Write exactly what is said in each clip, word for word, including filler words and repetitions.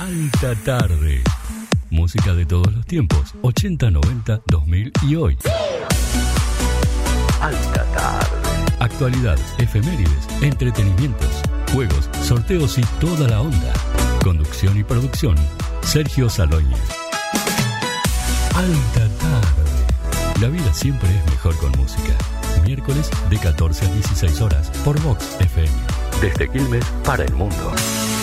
Alta tarde. Música de todos los tiempos, ochenta, noventa, dos mil y hoy. Alta tarde. Actualidad, efemérides, entretenimientos, juegos, sorteos y toda la onda. Conducción y producción, Sergio Salóñez. Alta tarde. La vida siempre es mejor con música. Miércoles de catorce a dieciséis horas por Vox F M. Desde Quilmes para el mundo.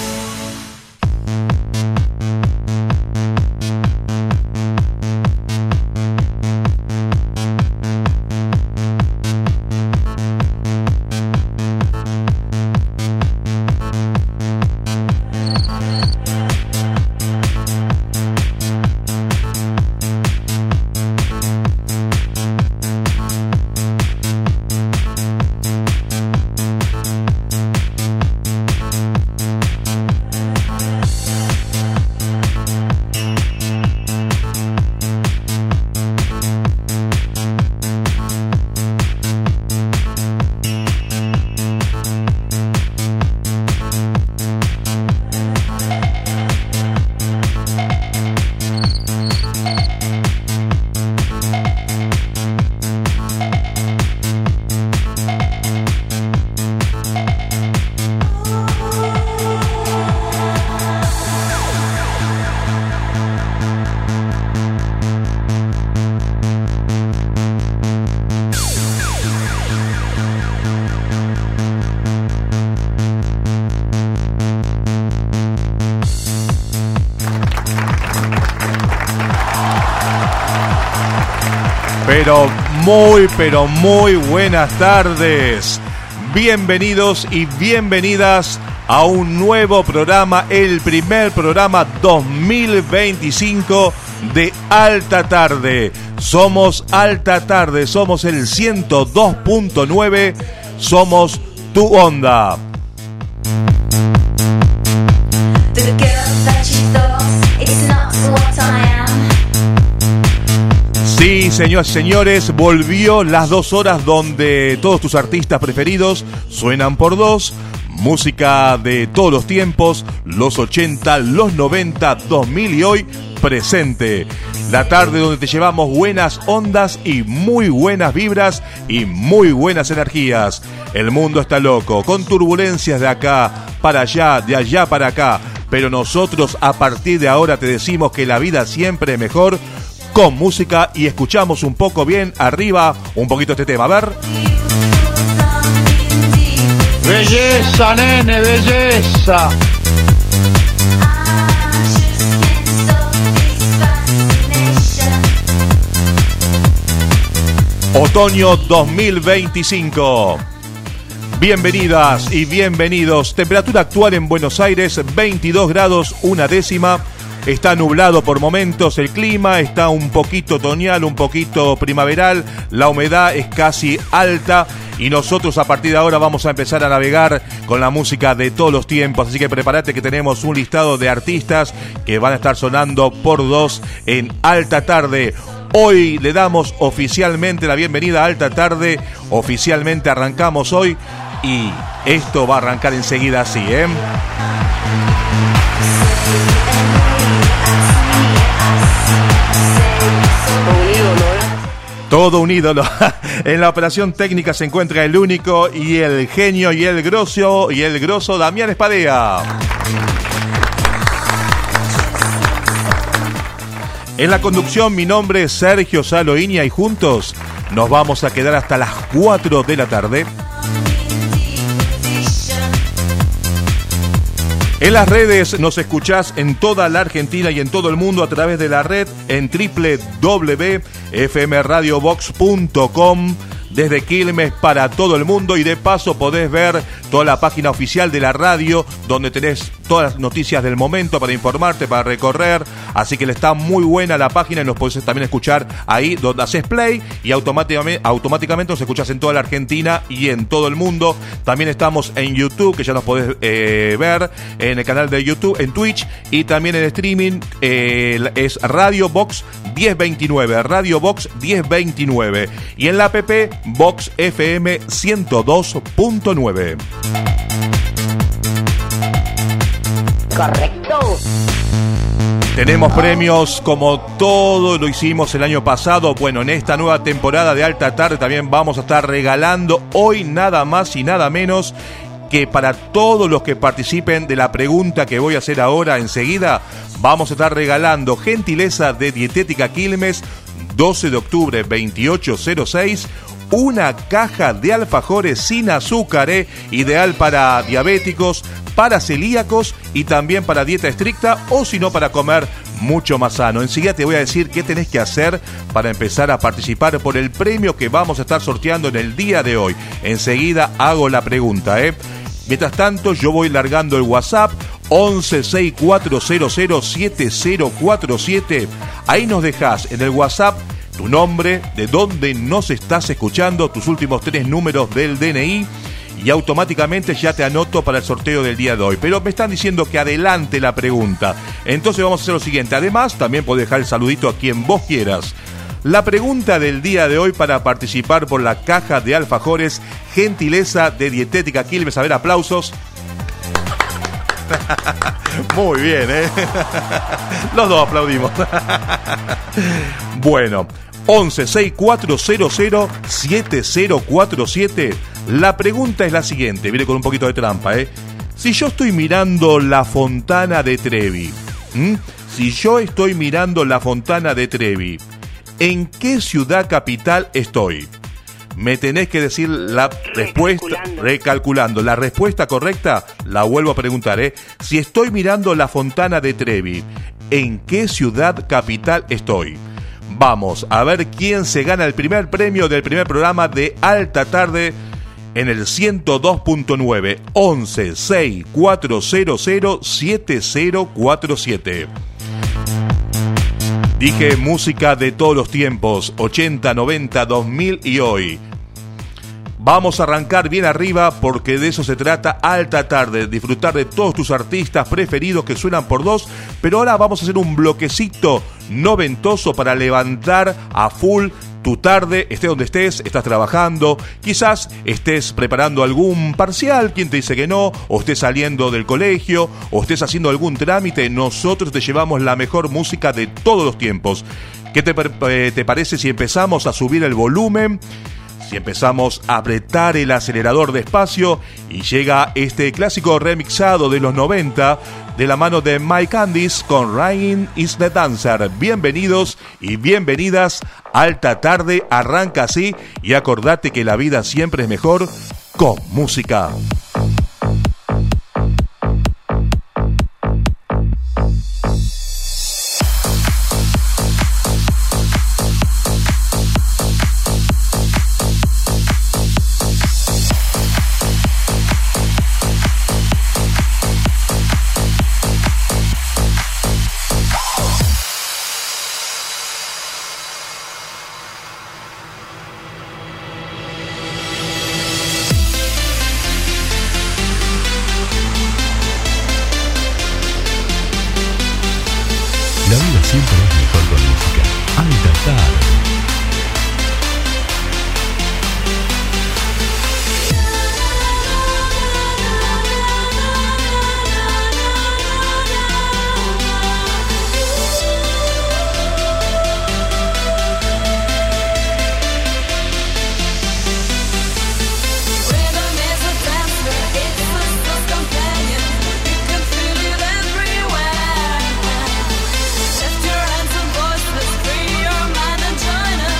Pero muy, pero muy buenas tardes. Bienvenidos y bienvenidas a un nuevo programa, el primer programa dos mil veinticinco de Alta Tarde. Somos Alta Tarde, somos el ciento dos punto nueve, somos tu onda. Sí, señoras y señores, volvió las dos horas donde todos tus artistas preferidos suenan por dos. Música de todos los tiempos, los ochenta, los noventa, dos mil y hoy presente. La tarde donde te llevamos buenas ondas y muy buenas vibras y muy buenas energías. El mundo está loco, con turbulencias de acá para allá, de allá para acá. Pero nosotros a partir de ahora te decimos que la vida siempre es mejor con música y escuchamos un poco bien arriba un poquito este tema. A ver. Belleza, nene, belleza. Otoño dos mil veinticinco. Bienvenidas y bienvenidos. Temperatura actual en Buenos Aires, veintidós grados, una décima. Está nublado por momentos el clima, está un poquito otoñal, un poquito primaveral, la humedad es casi alta y nosotros a partir de ahora vamos a empezar a navegar con la música de todos los tiempos, así que prepárate que tenemos un listado de artistas que van a estar sonando por dos en Alta Tarde. Hoy le damos oficialmente la bienvenida a Alta Tarde, oficialmente arrancamos hoy y esto va a arrancar enseguida así, ¿eh? Todo un ídolo. En la operación técnica se encuentra el único y el genio y el grosso y el grosso Damián Espadea. En la conducción mi nombre es Sergio Saloiña y juntos nos vamos a quedar hasta las cuatro de la tarde. En las redes nos escuchás en toda la Argentina y en todo el mundo a través de la red en doble u doble u doble u punto f m radio vox punto com. Desde Quilmes para todo el mundo y de paso podés ver toda la página oficial de la radio donde tenés todas las noticias del momento para informarte, para recorrer, así que le está muy buena la página y nos podés también escuchar ahí donde haces play y automáticamente, automáticamente nos escuchás en toda la Argentina y en todo el mundo. También estamos en YouTube, que ya nos podés eh, ver en el canal de YouTube, en Twitch y también en streaming, eh, es Radio Vox diez veintinueve, Radio Vox diez veintinueve y en la app Vox F M ciento dos punto nueve. correcto. Tenemos premios como todo lo hicimos el año pasado. Bueno, en esta nueva temporada de Alta Tarde también vamos a estar regalando hoy nada más y nada menos que para todos los que participen de la pregunta que voy a hacer ahora enseguida, vamos a estar regalando gentileza de Dietética Quilmes, doce de octubre, veintiocho cero seis, una caja de alfajores sin azúcar, eh, ideal para diabéticos, para celíacos y también para dieta estricta o si no para comer mucho más sano. Enseguida te voy a decir qué tenés que hacer para empezar a participar por el premio que vamos a estar sorteando en el día de hoy. Enseguida hago la pregunta, ¿eh? Mientras tanto, yo voy largando el WhatsApp once sesenta y cuatro cero cero siete cero cuatro siete. Ahí nos dejás en el WhatsApp tu nombre, de dónde nos estás escuchando, tus últimos tres números del D N I y automáticamente ya te anoto para el sorteo del día de hoy. Pero me están diciendo que adelante la pregunta. Entonces vamos a hacer lo siguiente. Además, también podés dejar el saludito a quien vos quieras. La pregunta del día de hoy para participar por la caja de alfajores, gentileza de Dietética Quilmes. A ver, aplausos. Muy bien, ¿eh? Los dos aplaudimos. Bueno, once sesenta y cuatro cero cero siete cero cuatro siete. La pregunta es la siguiente, viene con un poquito de trampa, ¿eh? Si yo estoy mirando la Fontana de Trevi, ¿m? si yo estoy mirando la Fontana de Trevi, ¿en qué ciudad capital estoy? Me tenés que decir la respuesta, recalculando. recalculando. La respuesta correcta, la vuelvo a preguntar, ¿eh? Si estoy mirando la Fontana de Trevi, ¿en qué ciudad capital estoy? Vamos a ver quién se gana el primer premio del primer programa de Alta Tarde en el ciento dos punto nueve, once sesenta y cuatro cero cero siete cero cuatro siete. Dije música de todos los tiempos, ochenta, noventa, dos mil y hoy. Vamos a arrancar bien arriba porque de eso se trata Alta Tarde, disfrutar de todos tus artistas preferidos que suenan por dos, pero ahora vamos a hacer un bloquecito noventoso para levantar a full tu tarde, estés donde estés, estás trabajando, quizás estés preparando algún parcial, quien te dice que no, o estés saliendo del colegio, o estés haciendo algún trámite, nosotros te llevamos la mejor música de todos los tiempos. ¿Qué te, eh, te parece si empezamos a subir el volumen? Si empezamos a apretar el acelerador despacio y llega este clásico remixado de los noventa de la mano de Mike Candice con Ryan is the Dancer. Bienvenidos y bienvenidas. Alta Tarde arranca así y acordate que la vida siempre es mejor con música. Siempre es mejor con música. Alta Tarde. Lift your hands and voices, free your mind and join us.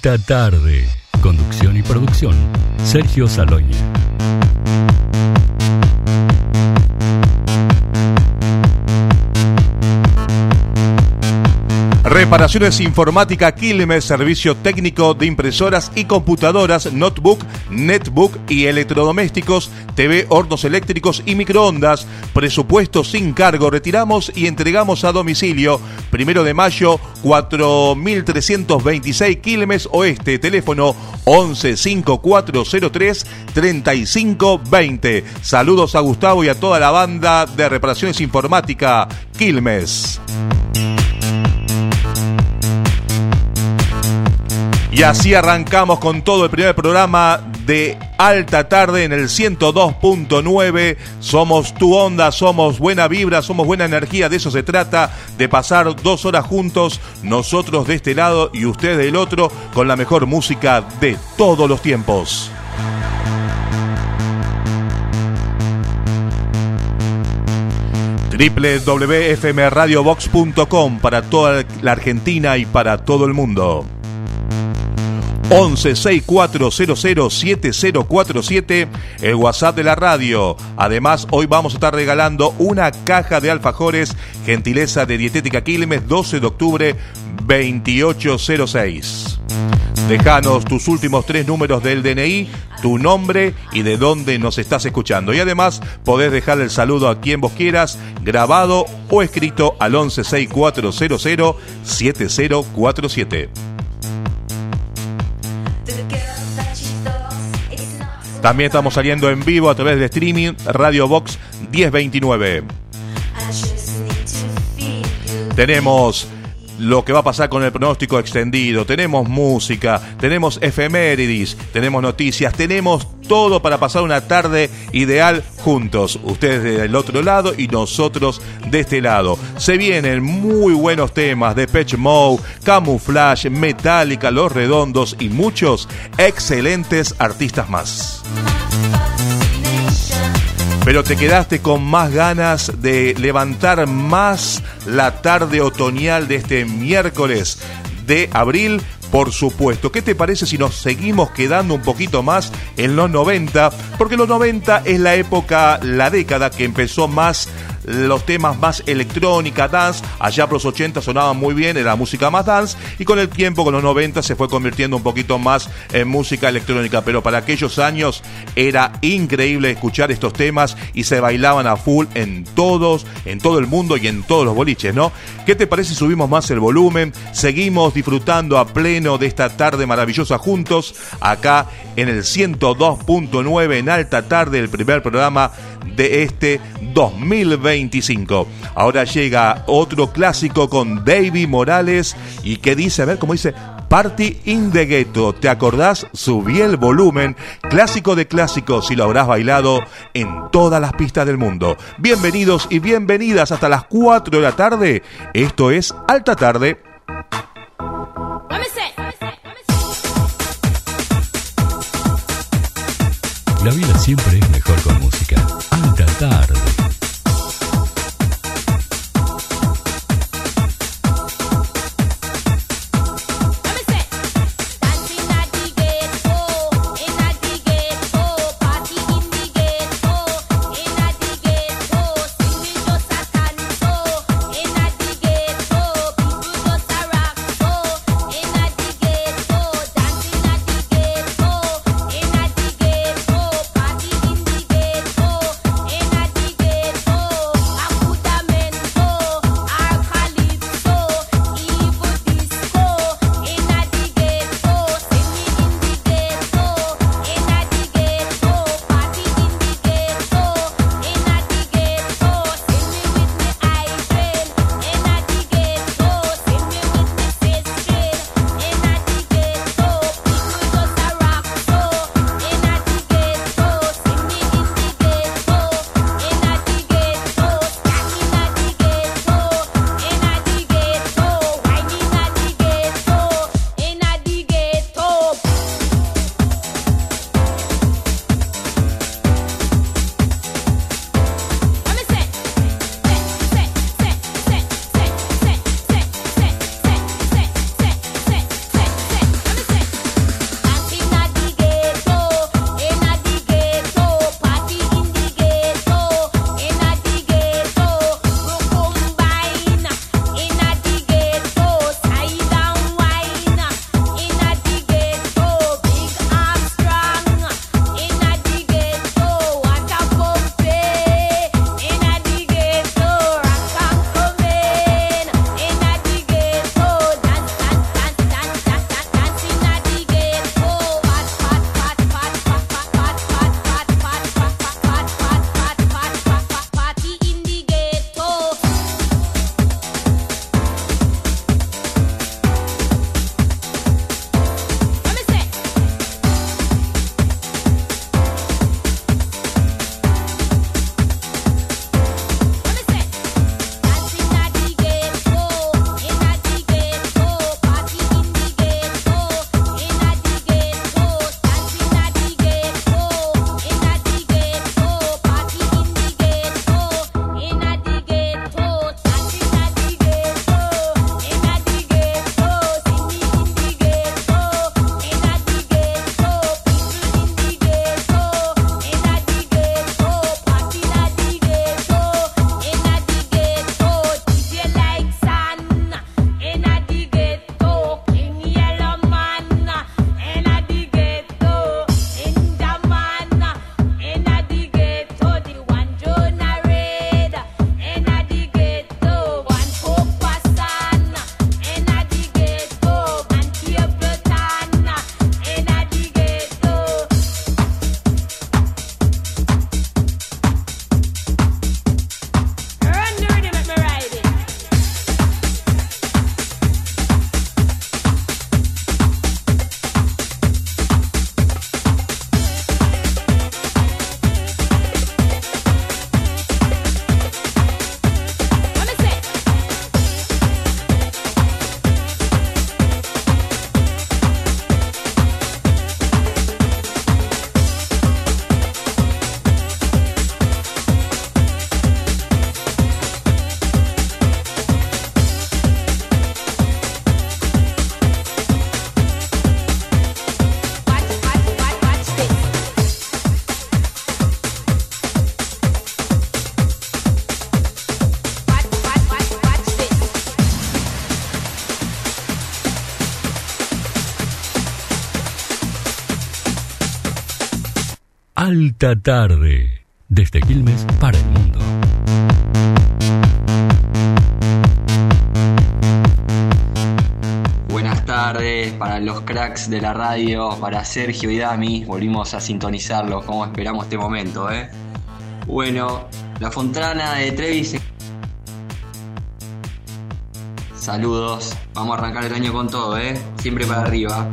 Alta Tarde. Conducción y producción, Sergio Saloña. Reparaciones Informática Quilmes, servicio técnico de impresoras y computadoras, notebook, netbook y electrodomésticos, T V, hornos eléctricos y microondas. Presupuesto sin cargo, retiramos y entregamos a domicilio. Primero de mayo, cuatro mil trescientos veintiséis Quilmes Oeste, teléfono once cinco cuatro cero tres treinta y cinco veinte. Saludos a Gustavo y a toda la banda de Reparaciones Informática Quilmes. Y así arrancamos con todo el primer programa de Alta Tarde en el ciento dos punto nueve. Somos tu onda, somos buena vibra, somos buena energía. De eso se trata, de pasar dos horas juntos, nosotros de este lado y ustedes del otro, con la mejor música de todos los tiempos. doble u doble u doble u punto f m radio box punto com para toda la Argentina y para todo el mundo. once sesenta y cuatro cero cero siete cero cuatro siete, el WhatsApp de la radio. Además, hoy vamos a estar regalando una caja de alfajores, gentileza de Dietética Quilmes, doce de octubre, veintiocho cero seis. Déjanos tus últimos tres números del D N I, tu nombre y de dónde nos estás escuchando. Y además, podés dejar el saludo a quien vos quieras, grabado o escrito al once sesenta y cuatro cero cero siete cero cuatro siete. También estamos saliendo en vivo a través de streaming Radio Box diez veintinueve. Tenemos lo que va a pasar con el pronóstico extendido, tenemos música, tenemos efemérides, tenemos noticias, tenemos todo para pasar una tarde ideal juntos. Ustedes del otro lado y nosotros de este lado. Se vienen muy buenos temas de Depeche Mode, Camouflage, Metallica, Los Redondos y muchos excelentes artistas más. Pero te quedaste con más ganas de levantar más la tarde otoñal de este miércoles de abril. Por supuesto, ¿qué te parece si nos seguimos quedando un poquito más en los noventa? Porque los noventa es la época, la década que empezó más los temas más electrónica, dance. Allá por los ochenta sonaban muy bien, era música más dance, y con el tiempo, con los noventa, se fue convirtiendo un poquito más en música electrónica. Pero para aquellos años era increíble escuchar estos temas y se bailaban a full en todos, en todo el mundo y en todos los boliches, ¿no? ¿Qué te parece si subimos más el volumen? Seguimos disfrutando a pleno de esta tarde maravillosa juntos, acá en el ciento dos punto nueve en Alta Tarde, el primer programa de este dos mil veinticinco. Ahora llega otro clásico con David Morales y que dice, a ver cómo dice, Party in the Ghetto. ¿Te acordás? Subí el volumen. Clásico de clásicos, y lo habrás bailado en todas las pistas del mundo. Bienvenidos y bienvenidas hasta las cuatro de la tarde. Esto es Alta Tarde. La vida siempre es mejor con música. Alta Tarde. Party in the ghetto, Alta Tarde, desde Quilmes para el mundo. Buenas tardes para los cracks de la radio, para Sergio y Dami, volvimos a sintonizarlos, como esperamos este momento, ¿eh? Bueno, la Fontana de Trevis. Saludos, vamos a arrancar el año con todo, ¿eh? Siempre para arriba.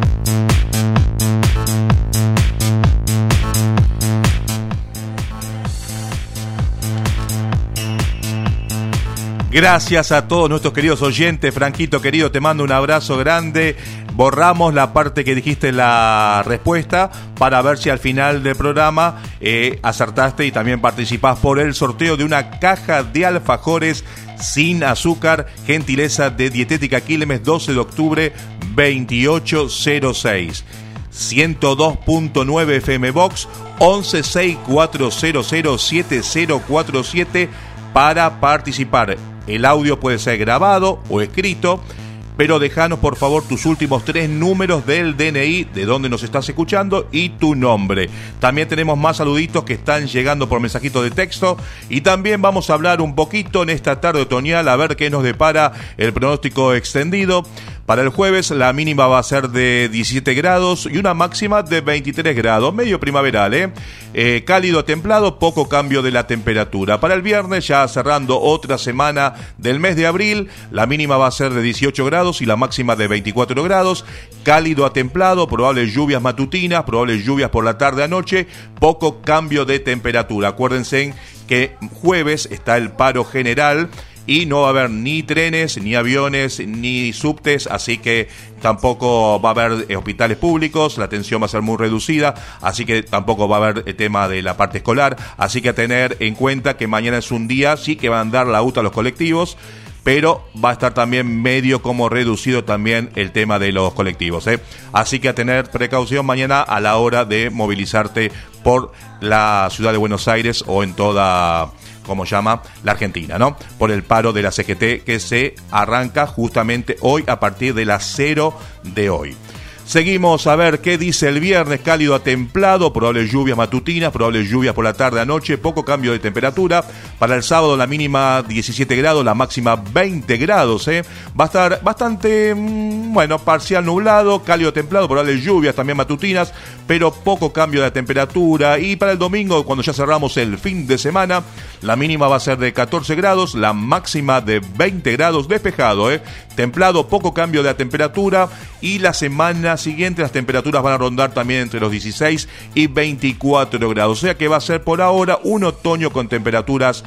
Gracias a todos nuestros queridos oyentes. Franquito querido, te mando un abrazo grande. Borramos la parte que dijiste la respuesta para ver si al final del programa eh, acertaste y también participás por el sorteo de una caja de alfajores sin azúcar, gentileza de Dietética Quilmes, doce de octubre, veintiocho cero seis. ciento dos punto nueve F M Box, once seis cuatro cero cero siete cero cuatro siete para participar. El audio puede ser grabado o escrito, pero déjanos por favor tus últimos tres números del D N I, de donde nos estás escuchando y tu nombre. También tenemos más saluditos que están llegando por mensajito de texto y también vamos a hablar un poquito en esta tarde otoñal a ver qué nos depara el pronóstico extendido. Para el jueves la mínima va a ser de diecisiete grados y una máxima de veintitrés grados, medio primaveral, ¿eh? Eh, cálido a templado, poco cambio de la temperatura. Para el viernes, ya cerrando otra semana del mes de abril, la mínima va a ser de dieciocho grados y la máxima de veinticuatro grados, cálido a templado, probables lluvias matutinas, probables lluvias por la tarde a noche, poco cambio de temperatura. Acuérdense que jueves está el paro general y no va a haber ni trenes, ni aviones, ni subtes, así que tampoco va a haber hospitales públicos, la atención va a ser muy reducida, así que tampoco va a haber el tema de la parte escolar, así que a tener en cuenta que mañana es un día, sí que van a dar la U T A a los colectivos, pero va a estar también medio como reducido también el tema de los colectivos, ¿eh? Así que a tener precaución mañana a la hora de movilizarte por la ciudad de Buenos Aires o en toda, como llama, la Argentina, ¿no? Por el paro de la C G T que se arranca justamente hoy a partir de las cero de hoy. Seguimos a ver qué dice el viernes, cálido a templado, probables lluvias matutinas, probables lluvias por la tarde a noche, poco cambio de temperatura. Para el sábado la mínima diecisiete grados, la máxima veinte grados, ¿eh? Va a estar bastante, bueno, parcial nublado, cálido a templado, probables lluvias también matutinas, pero poco cambio de temperatura. Y para el domingo, cuando ya cerramos el fin de semana, la mínima va a ser de catorce grados, la máxima de veinte grados, despejado, ¿eh? Templado, poco cambio de la temperatura. Y la semana siguiente las temperaturas van a rondar también entre los dieciséis y veinticuatro grados. O sea que va a ser por ahora un otoño con temperaturas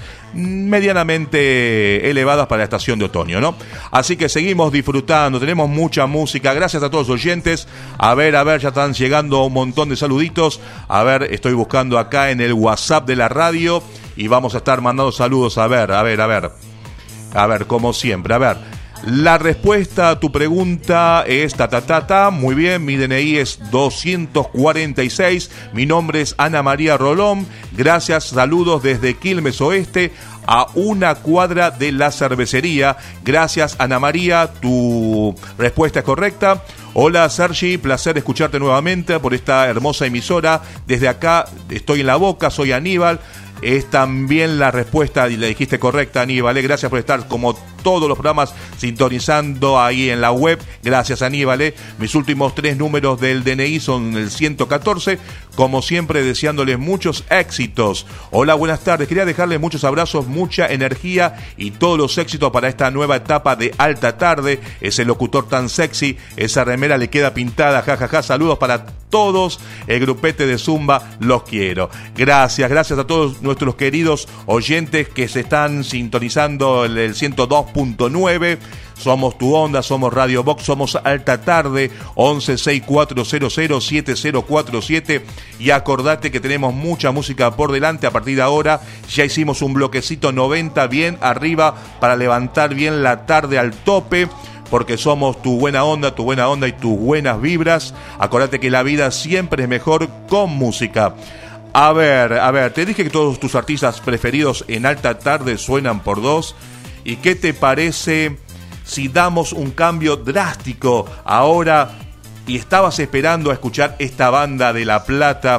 medianamente elevadas para la estación de otoño, ¿no? Así que seguimos disfrutando, tenemos mucha música. Gracias a todos los oyentes. A ver, a ver, ya están llegando un montón de saluditos. A ver, estoy buscando acá en el WhatsApp de la radio y vamos a estar mandando saludos. A ver, a ver, a ver. A ver, como siempre, a ver. La respuesta a tu pregunta es ta ta ta ta. Muy bien, mi D N I es doscientos cuarenta y seis. Mi nombre es Ana María Rolón. Gracias, saludos desde Quilmes Oeste, a una cuadra de la cervecería. Gracias, Ana María, tu respuesta es correcta. Hola Sergi, placer escucharte nuevamente por esta hermosa emisora. Desde acá estoy en La Boca, soy Aníbal. Es también la respuesta, y la dijiste correcta, Aníbal. ¿eh? Gracias por estar como todos los programas sintonizando ahí en la web. Gracias, Aníbal. ¿eh? Mis últimos tres números del D N I son el ciento catorce. Como siempre, deseándoles muchos éxitos. Hola, buenas tardes. Quería dejarles muchos abrazos, mucha energía y todos los éxitos para esta nueva etapa de Alta Tarde. Ese locutor tan sexy, esa remera le queda pintada, jajaja. Ja, ja. Saludos para todos. El grupete de Zumba, los quiero. Gracias, gracias a todos nuestros queridos oyentes que se están sintonizando el, el ciento dos punto nueve. Somos tu onda, somos Radio Box, somos Alta Tarde, once seis cuatro cero cero siete cero cuatro siete. Y acordate que tenemos mucha música por delante. A partir de ahora ya hicimos un bloquecito noventa bien arriba para levantar bien la tarde al tope, porque somos tu buena onda, tu buena onda y tus buenas vibras. Acordate que la vida siempre es mejor con música. A ver, a ver, te dije que todos tus artistas preferidos en Alta Tarde suenan por dos. ¿Y qué te parece si damos un cambio drástico ahora y estabas esperando a escuchar esta banda de La Plata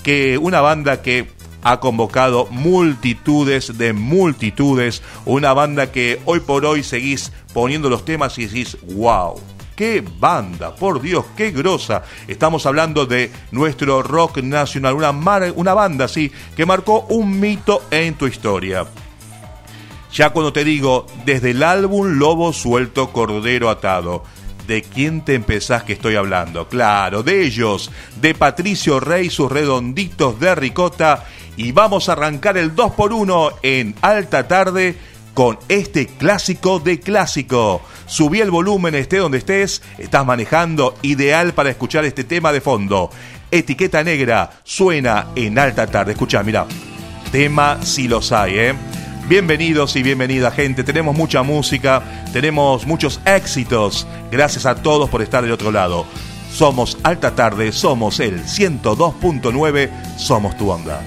que una banda que ha convocado multitudes de multitudes, una banda que hoy por hoy seguís poniendo los temas y decís, wow, qué banda, por Dios, qué grosa. Estamos hablando de nuestro rock nacional, una, mar, una banda, sí, que marcó un mito en tu historia. Ya cuando te digo, desde el álbum Lobo Suelto, Cordero Atado, ¿de quién te empezás que estoy hablando? Claro, de ellos, de Patricio Rey, sus redonditos de ricota. Y vamos a arrancar el dos por uno en Alta Tarde con este clásico de clásico. Subí el volumen, esté donde estés, estás manejando, ideal para escuchar este tema de fondo. Etiqueta Negra suena en Alta Tarde. Escuchá, mirá, tema si los hay, ¿eh? Bienvenidos y bienvenida, gente. Tenemos mucha música, tenemos muchos éxitos. Gracias a todos por estar del otro lado. Somos Alta Tarde, somos el ciento dos punto nueve, somos tu onda.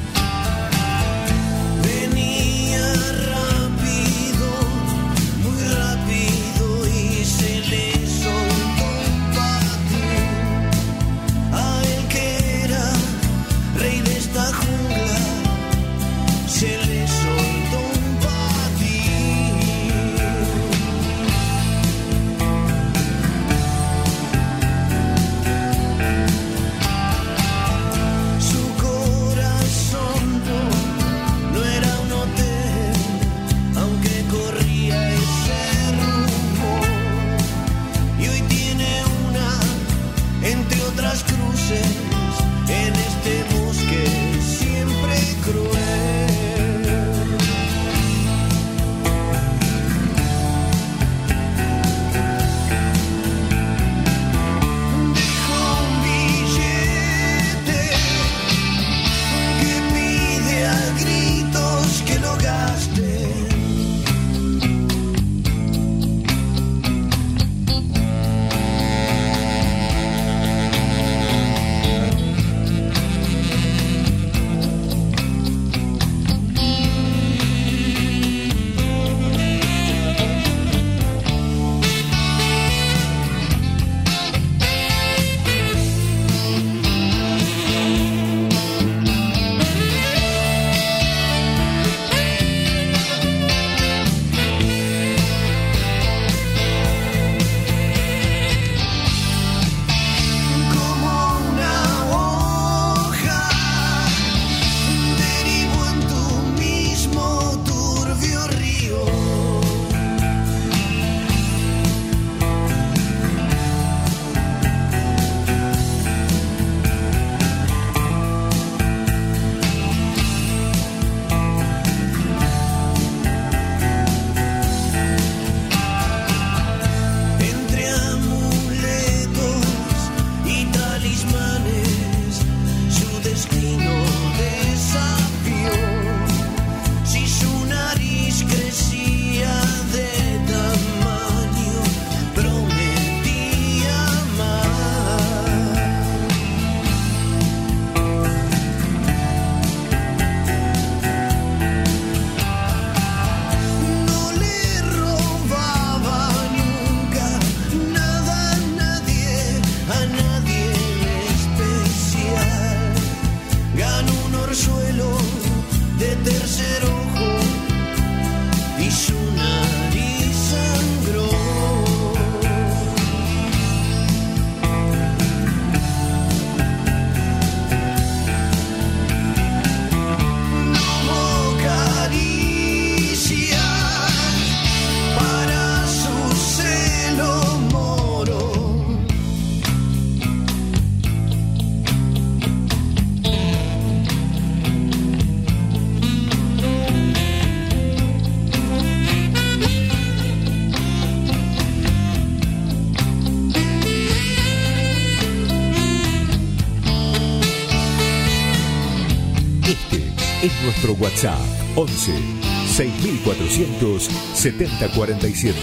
Es nuestro WhatsApp once seis mil cuatrocientos setenta cuarenta y siete.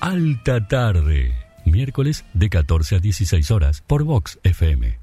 Alta Tarde, miércoles de catorce a dieciséis horas por Vox F M.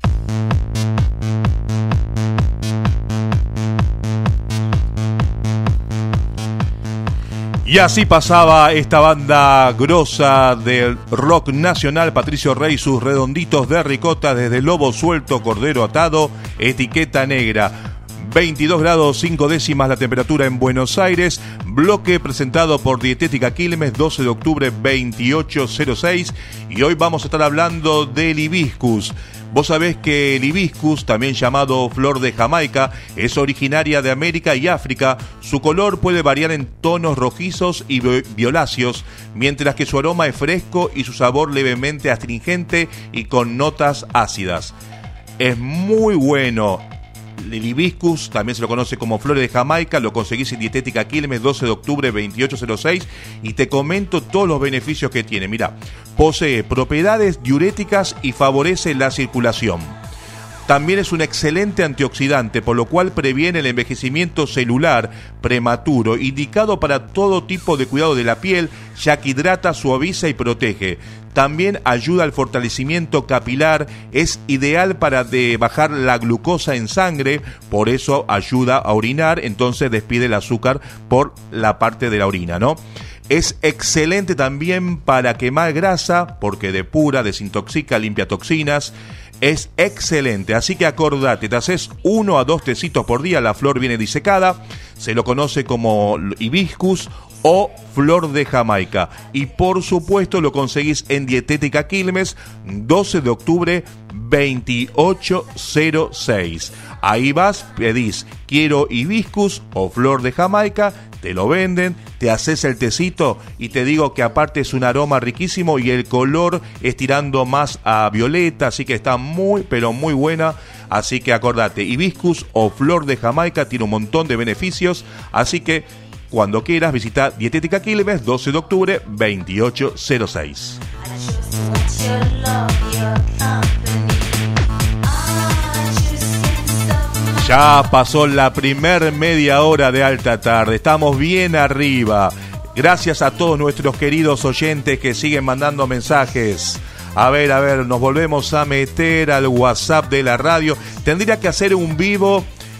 Y así pasaba esta banda grosa del rock nacional, Patricio Rey, sus redonditos de ricota, desde Lobo Suelto, Cordero Atado, Etiqueta Negra. veintidós grados cinco décimas la temperatura en Buenos Aires, bloque presentado por Dietética Quilmes, doce de octubre veintiocho cero seis, y hoy vamos a estar hablando del hibiscus. Vos sabés que el hibiscus, también llamado flor de Jamaica, es originaria de América y África. Su color puede variar en tonos rojizos y violáceos, mientras que su aroma es fresco y su sabor levemente astringente y con notas ácidas. Es muy bueno. El hibiscus, también se lo conoce como flores de Jamaica, lo conseguís en Dietética Quilmes, doce de octubre veintiocho cero seis, y te comento todos los beneficios que tiene. Mira, posee propiedades diuréticas y favorece la circulación. También es un excelente antioxidante, por lo cual previene el envejecimiento celular prematuro, indicado para todo tipo de cuidado de la piel, ya que hidrata, suaviza y protege. También ayuda al fortalecimiento capilar, es ideal para de bajar la glucosa en sangre, por eso ayuda a orinar, entonces despide el azúcar por la parte de la orina, ¿no? Es excelente también para quemar grasa, porque depura, desintoxica, limpia toxinas. Es excelente, así que acordate, te haces uno a dos tecitos por día. La flor viene disecada, se lo conoce como hibiscus o flor de Jamaica, y por supuesto lo conseguís en Dietética Quilmes, doce de octubre veintiocho cero seis. Ahí vas, pedís quiero hibiscus o flor de Jamaica, te lo venden, te haces el tecito, y te digo que aparte es un aroma riquísimo y el color es tirando más a violeta, así que está muy pero muy buena. Así que acordate, hibiscus o flor de Jamaica tiene un montón de beneficios, así que cuando quieras visita Dietética Quilmes, doce de octubre veintiocho cero seis. Ya pasó la primer media hora de Alta Tarde, estamos bien arriba. Gracias a todos nuestros queridos oyentes que siguen mandando mensajes. A ver, a ver, nos volvemos a meter al WhatsApp de la radio. Tendría que hacer un vivo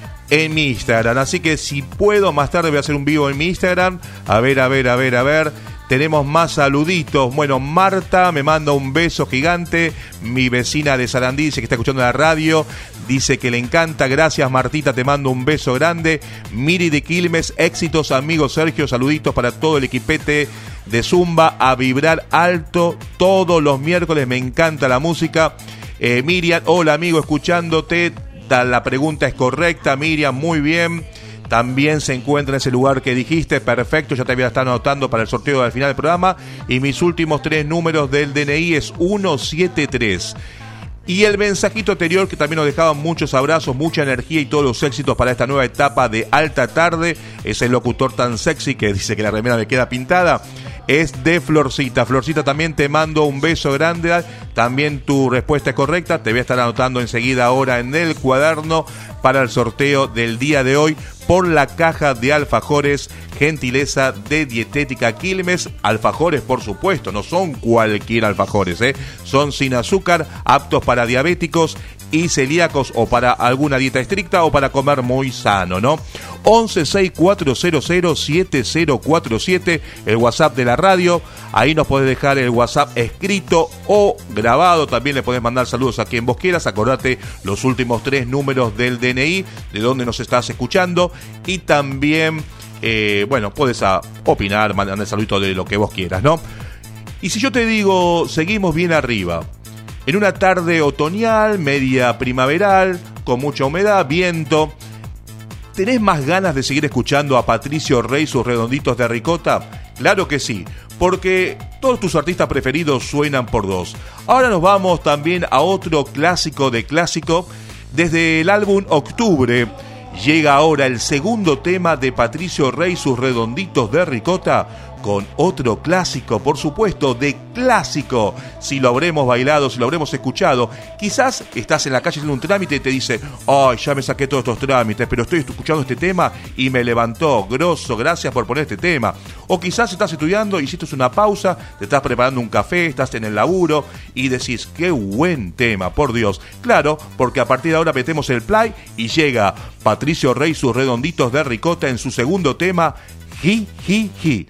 en mi Instagram, así que si puedo más tarde voy a hacer un vivo en mi Instagram. A ver, a ver, a ver, a ver. Tenemos más saluditos. Bueno, Marta me manda un beso gigante. Mi vecina de Sarandí dice que está escuchando la radio. Dice que le encanta. Gracias, Martita, te mando un beso grande. Miri de Quilmes, éxitos, amigo Sergio. Saluditos para todo el equipete de Zumba. A vibrar alto todos los miércoles. Me encanta la música. Eh, Miriam, hola amigo, escuchándote. La pregunta es correcta, Miriam, muy bien. También se encuentra en ese lugar que dijiste, perfecto, ya te voy a estar anotando para el sorteo al final del programa. Y mis últimos tres números del D N I es uno siete tres. Y el mensajito anterior, que también nos dejaba muchos abrazos, mucha energía y todos los éxitos para esta nueva etapa de Alta Tarde, es el locutor tan sexy que dice que la remera me queda pintada, es de Florcita. Florcita, también te mando un beso grande. También tu respuesta es correcta, te voy a estar anotando enseguida ahora en el cuaderno para el sorteo del día de hoy por la caja de alfajores, gentileza de Dietética Quilmes. Alfajores, por supuesto, no son cualquier alfajores, ¿eh? Son sin azúcar, aptos para diabéticos y celíacos, o para alguna dieta estricta, o para comer muy sano, ¿no? once seis cuatro cero cero siete cero cuatro siete, el WhatsApp de la radio. Ahí nos podés dejar el WhatsApp escrito o grabado. También le podés mandar saludos a quien vos quieras. Acordate los últimos tres números del D N I, de dónde nos estás escuchando. Y también, eh, bueno, puedes a, opinar, mandar el saludito de lo que vos quieras, ¿no? Y si yo te digo, seguimos bien arriba, en una tarde otoñal, media primaveral, con mucha humedad, viento, ¿tenés más ganas de seguir escuchando a Patricio Rey, sus redonditos de ricota? Claro que sí, porque todos tus artistas preferidos suenan por dos. Ahora nos vamos también a otro clásico de clásico. Desde el álbum Octubre llega ahora el segundo tema de Patricio Rey, sus redonditos de ricota, con otro clásico, por supuesto, de clásico. Si lo habremos bailado, si lo habremos escuchado. Quizás estás en la calle haciendo un trámite y te dice, ay, ya me saqué todos estos trámites, pero estoy escuchando este tema y me levantó. Grosso, gracias por poner este tema. O quizás estás estudiando, hiciste una pausa, te estás preparando un café, estás en el laburo y decís, qué buen tema, por Dios. Claro, porque a partir de ahora metemos el play y llega Patricio Rey, sus redonditos de ricota en su segundo tema, Ji, Ji, Ji.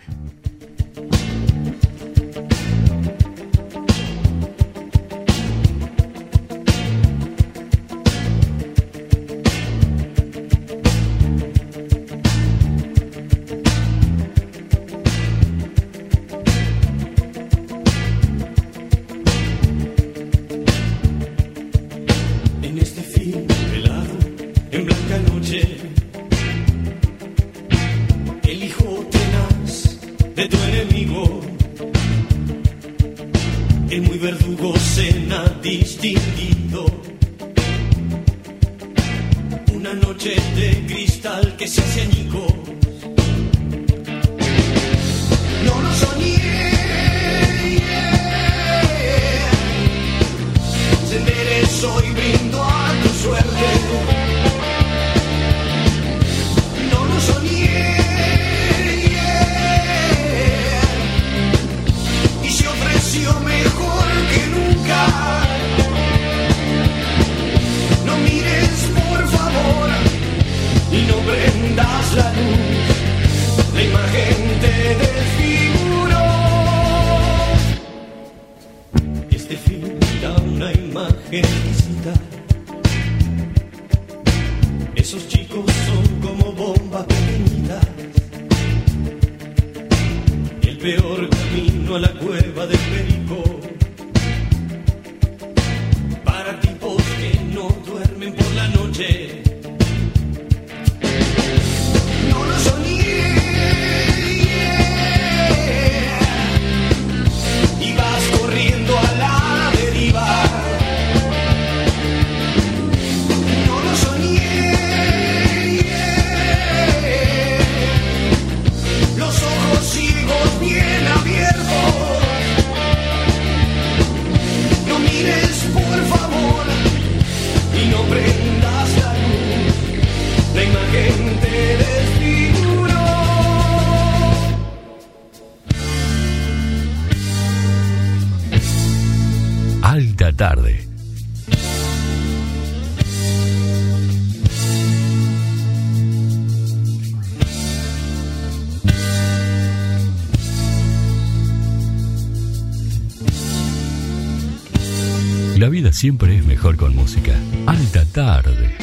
Tarde. La vida siempre es mejor con música. Alta Tarde.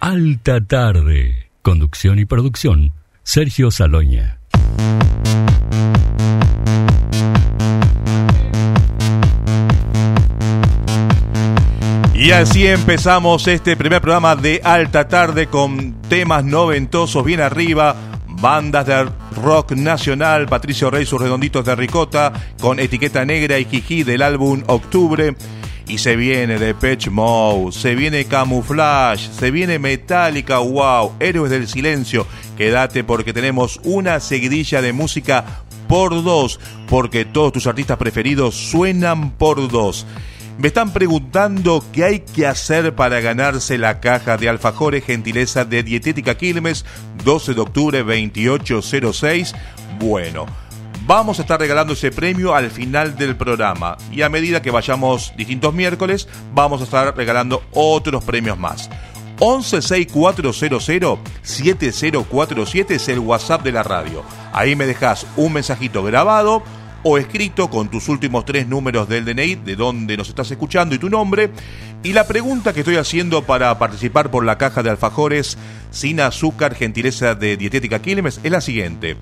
Alta Tarde. Conducción y producción, Sergio Saloña. Y así empezamos este primer programa de Alta Tarde con temas noventosos bien arriba, bandas de rock nacional, Patricio Rey, sus redonditos de ricota, con Etiqueta Negra y Jiji del álbum Octubre. Y se viene Depeche Mode, se viene Camouflage, se viene Metallica, wow, Héroes del Silencio. Quédate porque tenemos una seguidilla de música por dos, porque todos tus artistas preferidos suenan por dos. Me están preguntando qué hay que hacer para ganarse la caja de alfajores, gentileza de Dietética Quilmes, doce de octubre, veintiocho cero seis. Bueno, vamos a estar regalando ese premio al final del programa y a medida que vayamos distintos miércoles vamos a estar regalando otros premios más. once sesenta y cuatro cero cero siete cero cuatro siete es el WhatsApp de la radio. Ahí me dejas un mensajito grabado o escrito con tus últimos tres números del D N I, de donde nos estás escuchando y tu nombre. Y la pregunta que estoy haciendo para participar por la caja de alfajores sin azúcar, gentileza de Dietética Quilmes, es la siguiente.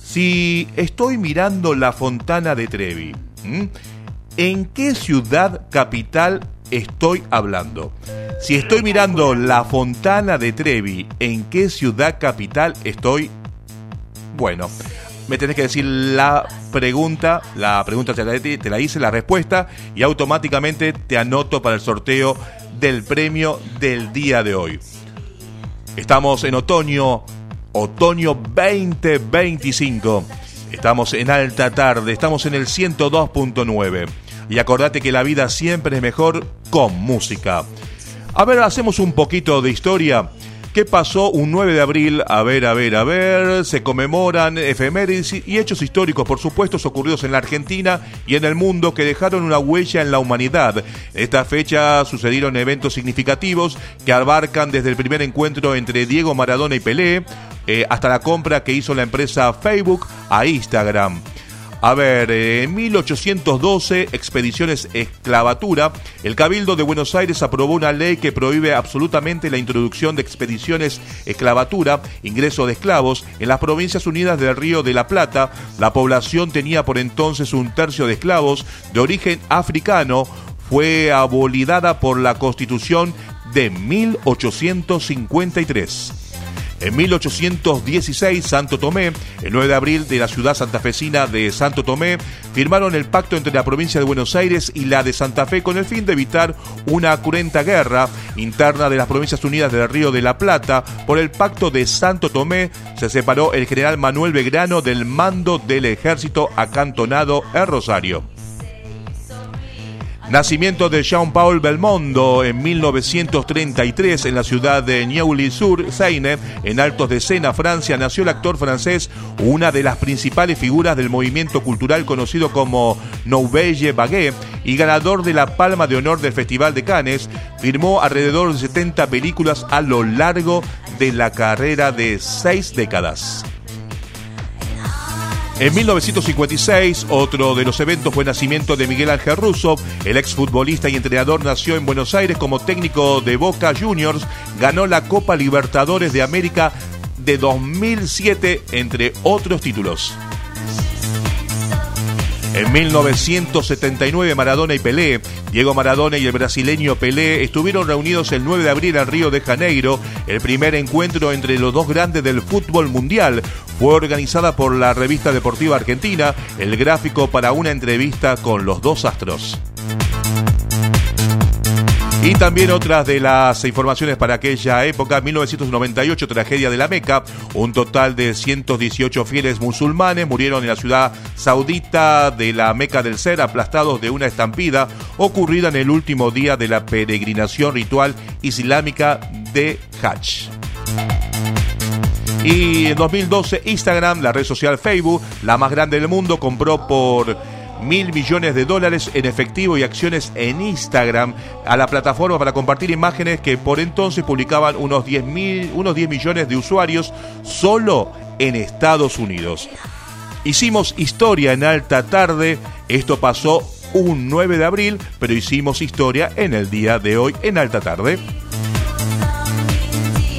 Si estoy mirando la Fontana de Trevi, ¿m? ¿en qué ciudad capital estoy hablando? Si estoy mirando la Fontana de Trevi, ¿en qué ciudad capital estoy? Bueno, me tenés que decir la pregunta, la pregunta te la, te la hice, la respuesta, y automáticamente te anoto para el sorteo del premio del día de hoy. Estamos en otoño, otoño veinte veinticinco. Estamos en Alta Tarde, estamos en el ciento dos punto nueve. Y acordate que la vida siempre es mejor con música. A ver, hacemos un poquito de historia. ¿Qué pasó un nueve de abril? A ver, a ver, a ver. Se conmemoran efemérides y hechos históricos, por supuesto, ocurridos en la Argentina y en el mundo que dejaron una huella en la humanidad. En esta fecha sucedieron eventos significativos que abarcan desde el primer encuentro entre Diego Maradona y Pelé, eh, hasta la compra que hizo la empresa Facebook a Instagram. A ver, en mil ochocientos doce, expediciones esclavatura, el Cabildo de Buenos Aires aprobó una ley que prohíbe absolutamente la introducción de expediciones esclavatura, ingreso de esclavos, en las Provincias Unidas del Río de la Plata. La población tenía por entonces un tercio de esclavos de origen africano. Fue abolida por la Constitución de mil ochocientos cincuenta y tres. En mil ochocientos dieciséis, Santo Tomé, el nueve de abril de la ciudad santafesina de Santo Tomé, firmaron el pacto entre la provincia de Buenos Aires y la de Santa Fe con el fin de evitar una cruenta guerra interna de las Provincias Unidas del Río de la Plata. Por el pacto de Santo Tomé se separó el general Manuel Belgrano del mando del ejército acantonado en Rosario. Nacimiento de Jean-Paul Belmondo en mil novecientos treinta y tres en la ciudad de Neuilly-sur-Seine, en Altos de Sena, Francia. Nació el actor francés, una de las principales figuras del movimiento cultural conocido como Nouvelle Vague y ganador de la Palma de Honor del Festival de Cannes. Firmó alrededor de setenta películas a lo largo de la carrera de seis décadas. En mil novecientos cincuenta y seis, otro de los eventos fue el nacimiento de Miguel Ángel Russo. El exfutbolista y entrenador nació en Buenos Aires como técnico de Boca Juniors. Ganó la Copa Libertadores de América de dos mil siete, entre otros títulos. En mil novecientos setenta y nueve, Maradona y Pelé. Diego Maradona y el brasileño Pelé estuvieron reunidos el nueve de abril en Río de Janeiro. El primer encuentro entre los dos grandes del fútbol mundial. Fue organizada por la revista deportiva argentina, el gráfico para una entrevista con los dos astros. Y también otras de las informaciones para aquella época. mil novecientos noventa y ocho, tragedia de la Meca. Un total de ciento dieciocho fieles musulmanes murieron en la ciudad saudita de la Meca del Ser, aplastados de una estampida ocurrida en el último día de la peregrinación ritual islámica de Hajj. Y en dos mil doce, Instagram, la red social Facebook, la más grande del mundo, compró por mil millones de dólares en efectivo y acciones en Instagram a la plataforma para compartir imágenes que por entonces publicaban unos diez mil, unos diez millones de usuarios solo en Estados Unidos. Hicimos historia en Alta Tarde. Esto pasó un nueve de abril, pero hicimos historia en el día de hoy en Alta Tarde.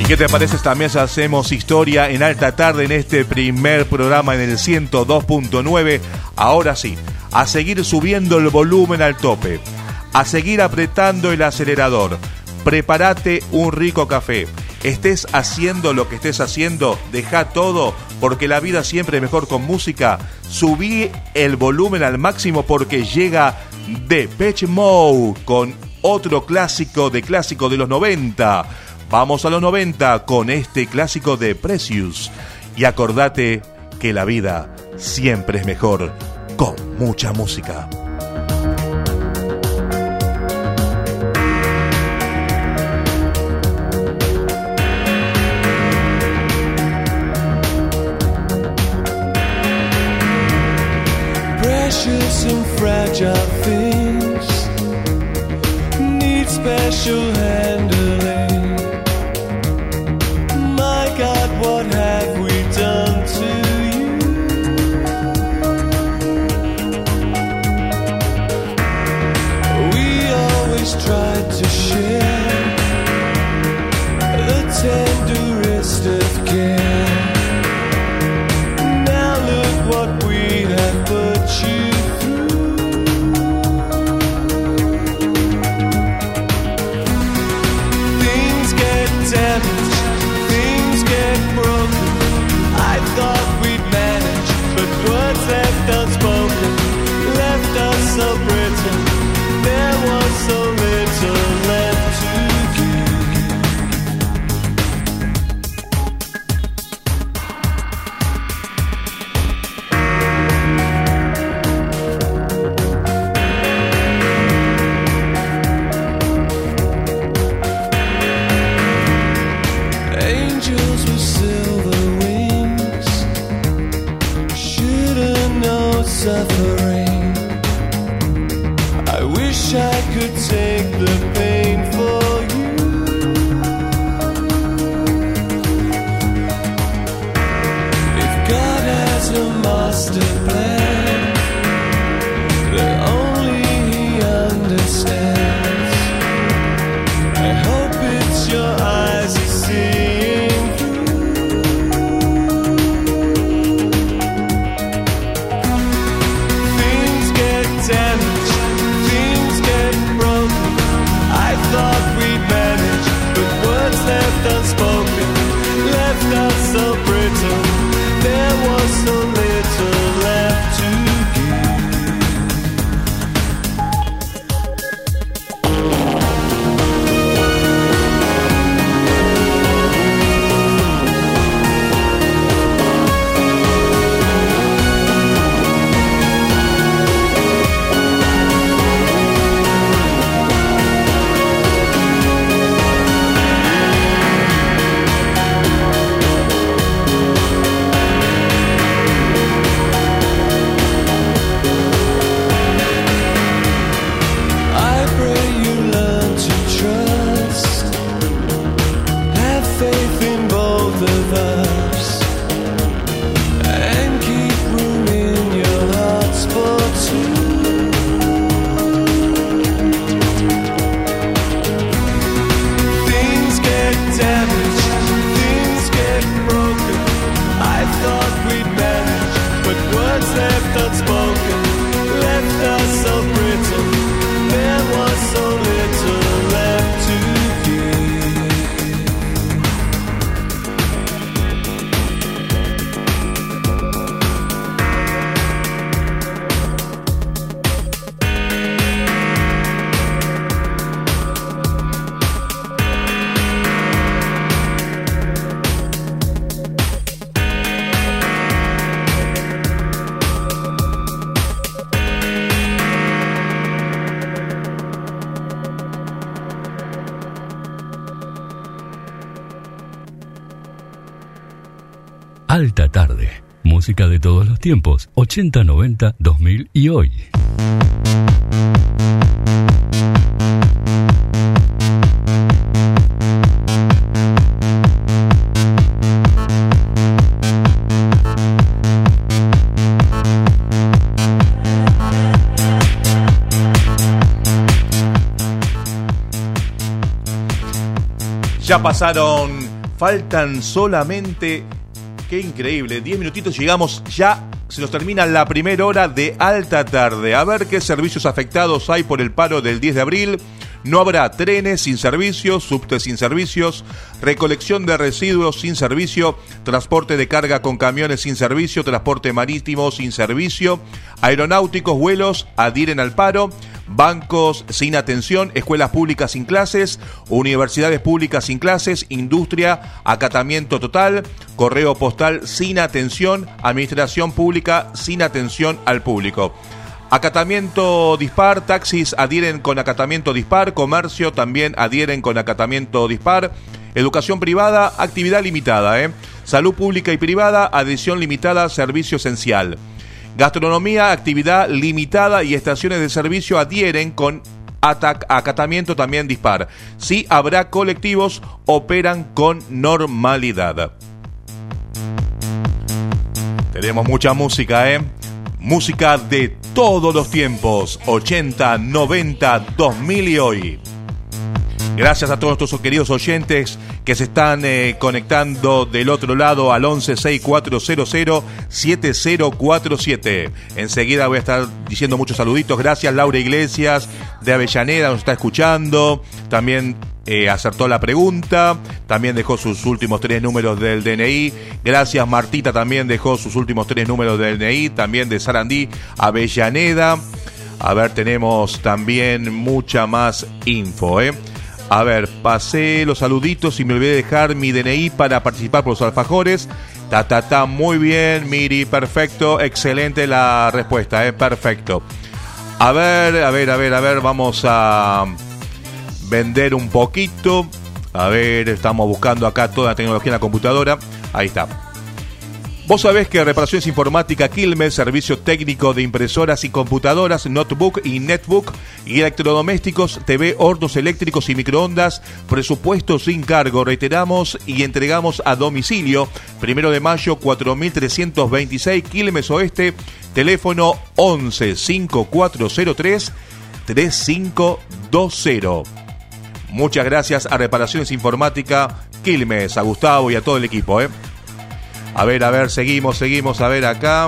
¿Y qué te parece también si hacemos historia en alta tarde en este primer programa en el ciento dos punto nueve? Ahora sí, a seguir subiendo el volumen al tope, a seguir apretando el acelerador. Prepárate un rico café. Estés haciendo lo que estés haciendo, deja todo, porque la vida siempre es mejor con música. Subí el volumen al máximo porque llega Depeche Mode con otro clásico de clásico de los noventa. Vamos a los noventa con este clásico de Precious. Y acordate que la vida siempre es mejor con mucha música. Precious and fragile things need special handling. My God, what have we done to you? We always tried to share the tenderest of care. Now look what we have put you through. Things get damaged, things get broken. I thought we'd manage, but words left unspoken left us so brittle. There was so little left to give. Angels with silver wings shouldn't know suffering. I wish I could take the pain for you. If God has a master plan that only He understands, I hope it's your eyes seeing through. Things get damaged, things get broken. I thought we'd manage, but words left unspoken left us so brittle. There was so little left to I pray you learn to trust, have faith in both of us, and keep room in your hearts for two. Things get damaged, things get broken. I thought we'd manage, but words left unspoken left us so brittle. There was so little left to give. Alta tarde. Música de todos los tiempos. ochenta, noventa, dos mil y hoy. Ya pasaron Faltan solamente, qué increíble, diez minutitos, llegamos ya, se nos termina la primera hora de alta tarde. A ver qué servicios afectados hay por el paro del diez de abril. No habrá trenes sin servicio, subtes sin servicios, recolección de residuos sin servicio, transporte de carga con camiones sin servicio, transporte marítimo sin servicio, aeronáuticos, vuelos adhieren al paro, bancos sin atención, escuelas públicas sin clases, universidades públicas sin clases, industria, acatamiento total, correo postal sin atención, administración pública sin atención al público. Acatamiento dispar, taxis adhieren con acatamiento dispar, comercio también adhieren con acatamiento dispar, educación privada, actividad limitada, ¿eh? Salud pública y privada, adhesión limitada, servicio esencial. Gastronomía, actividad limitada y estaciones de servicio adhieren con atac- acatamiento también dispar. Sí habrá colectivos, operan con normalidad. Tenemos mucha música, ¿eh? Música de todos los tiempos, ochenta, noventa, dos mil y hoy. Gracias a todos nuestros queridos oyentes que se están eh, conectando del otro lado al once sesenta y cuatro cero cero siete cero cuatro siete. Enseguida voy a estar diciendo muchos saluditos. Gracias Laura Iglesias de Avellaneda, nos está escuchando. También eh, acertó la pregunta. También dejó sus últimos tres números del D N I. Gracias Martita, también dejó sus últimos tres números del D N I. También de Sarandí, Avellaneda. A ver, tenemos también mucha más info, ¿eh? A ver, pasé los saluditos y me olvidé de dejar mi D N I para participar por los alfajores. Ta, ta, ta, muy bien, Miri, perfecto, excelente la respuesta, eh, perfecto. A ver, a ver, a ver, a ver, vamos a vender un poquito. A ver, estamos buscando acá toda la tecnología en la computadora. Ahí está. Vos sabés que Reparaciones Informática Quilmes, servicio técnico de impresoras y computadoras, notebook y netbook, y electrodomésticos, T V, hornos eléctricos y microondas, presupuesto sin cargo, reiteramos y entregamos a domicilio. Primero de mayo, cuatro mil trescientos veintiséis, Quilmes Oeste, teléfono once cinco cuatro cero tres tres cinco dos cero. Muchas gracias a Reparaciones Informática Quilmes, a Gustavo y a todo el equipo, ¿eh? A ver, a ver, seguimos, seguimos, a ver acá.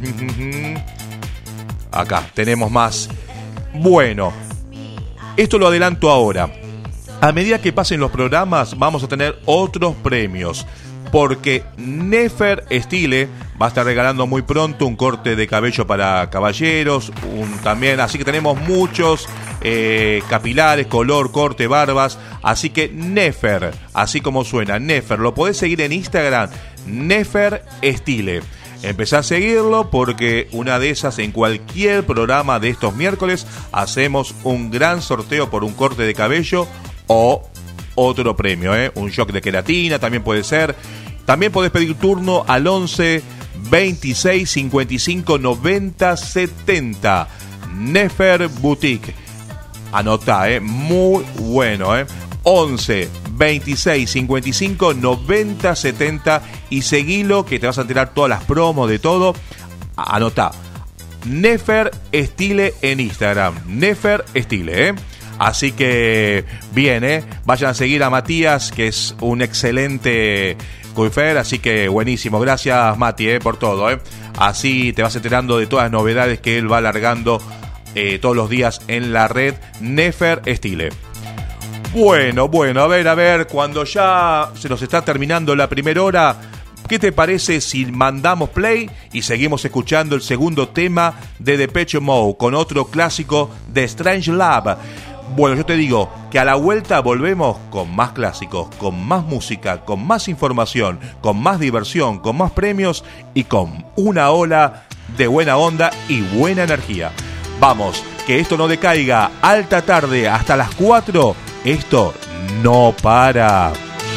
Acá, tenemos más. Bueno, esto lo adelanto ahora. A medida que pasen los programas, vamos a tener otros premios. Porque Nefer Stile va a estar regalando muy pronto un corte de cabello para caballeros. Un, también, así que tenemos muchos eh, capilares, color, corte, barbas. Así que Nefer, así como suena, Nefer, lo podés seguir en Instagram. Nefer Stile. Empezá a seguirlo porque una de esas, en cualquier programa de estos miércoles, hacemos un gran sorteo por un corte de cabello o otro premio, ¿eh? Un shock de queratina también puede ser. También podés pedir turno al once veintiséis cincuenta y cinco noventa setenta. Nefer Boutique. Anotá, ¿eh? Muy bueno, ¿eh? once veintiséis cincuenta y cinco noventa setenta y seguilo que te vas a enterar todas las promos de todo. Anotá, Nefer Stile en Instagram, Nefer Stile, ¿eh? Así que bien, ¿eh? Vayan a seguir a Matías, que es un excelente coifer, así que buenísimo. Gracias Mati, ¿eh? Por todo, ¿eh? Así te vas enterando de todas las novedades que él va largando eh, todos los días en la red Nefer Stile. Bueno, bueno, a ver, a ver, cuando ya se nos está terminando la primera hora, ¿qué te parece si mandamos play y seguimos escuchando el segundo tema de Depeche Mode con otro clásico de Strange Love? Bueno, yo te digo que a la vuelta volvemos con más clásicos, con más música, con más información, con más diversión, con más premios y con una ola de buena onda y buena energía. Vamos, que esto no decaiga. Alta tarde hasta las cuatro. Esto no para.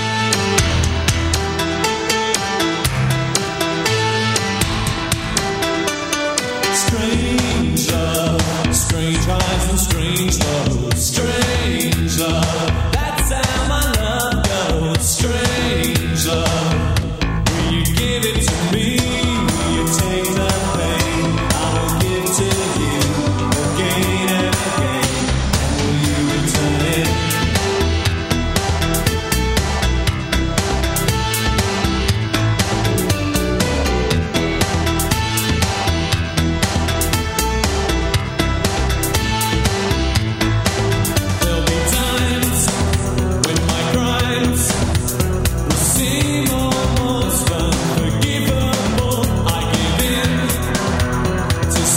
Strange love, strange eyes and strange love, strange love. That's how my love goes. Strange love. Will you give it to me? Will you take the pain? I will give to you again and again. And will you return it?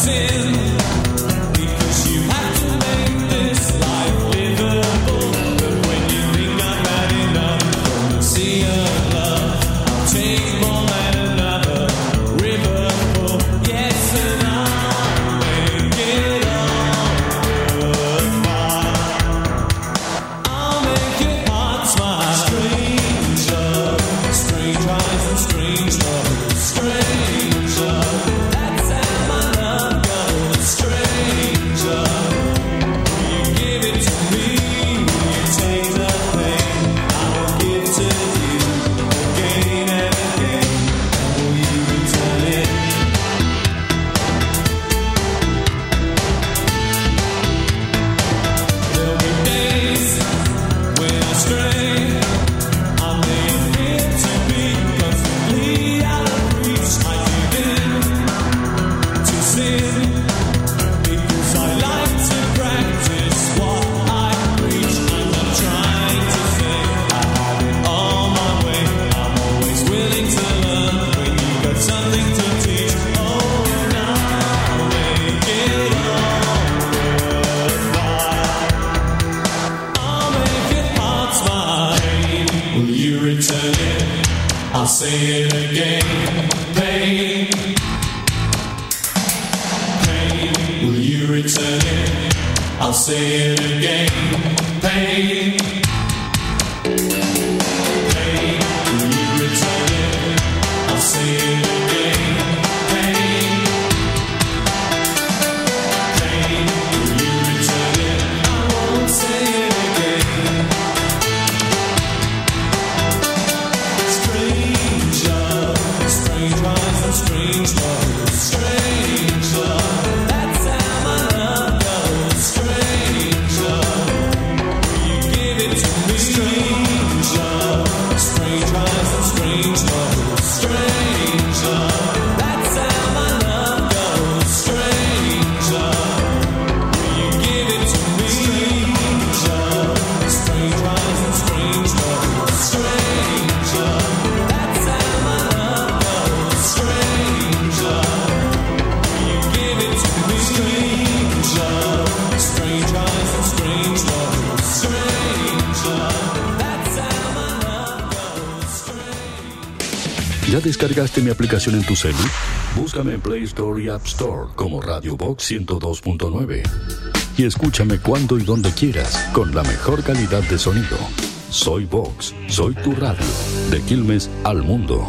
¿Ya descargaste mi aplicación en tu celu? Búscame en Play Store y App Store como Radio Box ciento dos punto nueve. Y escúchame cuando y donde quieras, con la mejor calidad de sonido. Soy Vox, soy tu radio, de Quilmes al mundo.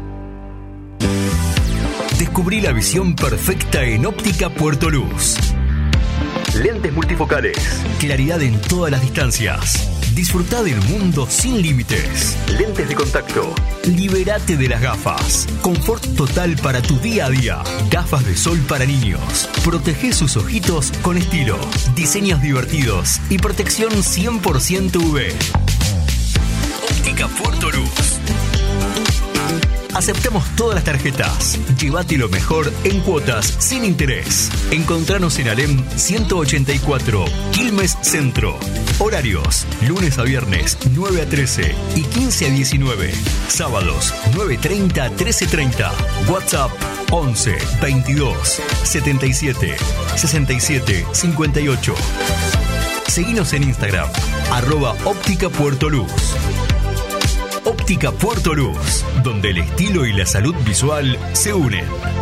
Descubrí la visión perfecta en Óptica Puerto Luz. Lentes multifocales, claridad en todas las distancias. Disfrutá del mundo sin límites. Lentes de contacto. Libérate de las gafas. Confort total para tu día a día. Gafas de sol para niños. Protege sus ojitos con estilo. Diseños divertidos y protección cien por ciento U V. Óptica Puerto Luz. Aceptamos todas las tarjetas. Llévate lo mejor en cuotas sin interés. Encontranos en Alem ciento ochenta y cuatro, Quilmes Centro. Horarios: lunes a viernes nueve a trece y quince a diecinueve. Sábados nueve treinta a trece treinta. WhatsApp once veintidós setenta y siete sesenta y siete cincuenta y ocho. Seguinos en Instagram, arroba Óptica Puerto Luz. Óptica Puerto Luz, donde el estilo y la salud visual se unen.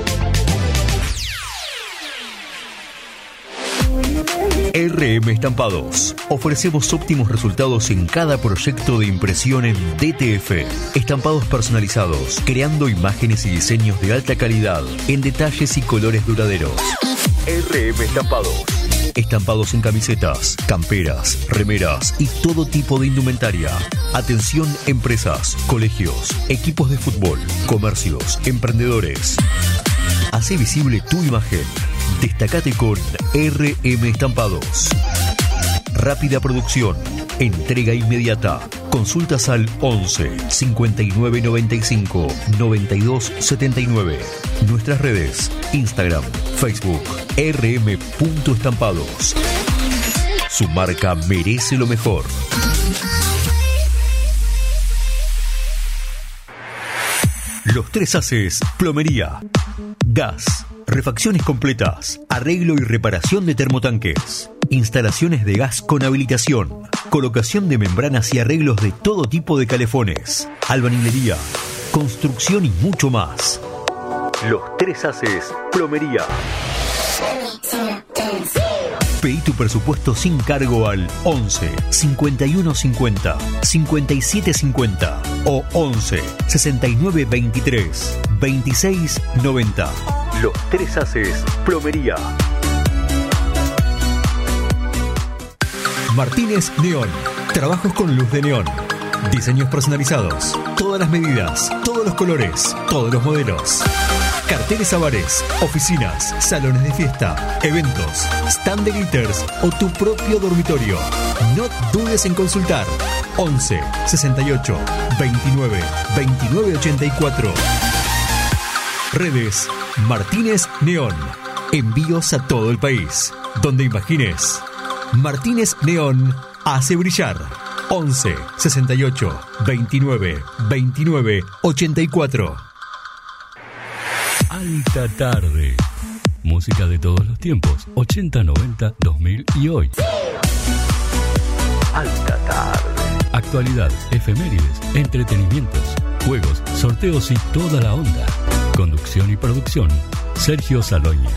R M Estampados. Ofrecemos óptimos resultados en cada proyecto de impresión en D T F. Estampados personalizados, creando imágenes y diseños de alta calidad en detalles y colores duraderos. R M Estampados. Estampados en camisetas, camperas, remeras y todo tipo de indumentaria. Atención empresas, colegios, equipos de fútbol, comercios, emprendedores. Hace visible tu imagen. Destacate con R M Estampados. Rápida producción. Entrega inmediata. Consultas al once cincuenta y nueve noventa y cinco noventa y dos setenta y nueve. Nuestras redes: Instagram, Facebook, R M punto estampados. Su marca merece lo mejor. Los Tres Haces, plomería, gas, refacciones completas, arreglo y reparación de termotanques, instalaciones de gas con habilitación, colocación de membranas y arreglos de todo tipo de calefones, albañilería, construcción y mucho más. Los Tres Haces Plomería. Pedí tu presupuesto sin cargo al once cincuenta y uno cincuenta cincuenta y siete cincuenta o once sesenta y nueve veintitrés veintiséis noventa. Los Tres Haces Plomería. Martínez Neón. Trabajos con luz de neón. Diseños personalizados. Todas las medidas, todos los colores, todos los modelos. Carteles a bares, oficinas, salones de fiesta, eventos, stand de glitters o tu propio dormitorio. No dudes en consultar. once sesenta y ocho veintinueve veintinueve ochenta y cuatro. Redes Martínez Neón. Envíos a todo el país. Donde imagines. Martínez Neón hace brillar. once sesenta y ocho veintinueve veintinueve ochenta y cuatro. Alta Tarde. Música de todos los tiempos. ochenta, noventa, dos mil y hoy. Alta Tarde. Actualidad, efemérides, entretenimientos, juegos, sorteos y toda la onda. Conducción y producción, Sergio Saloñez.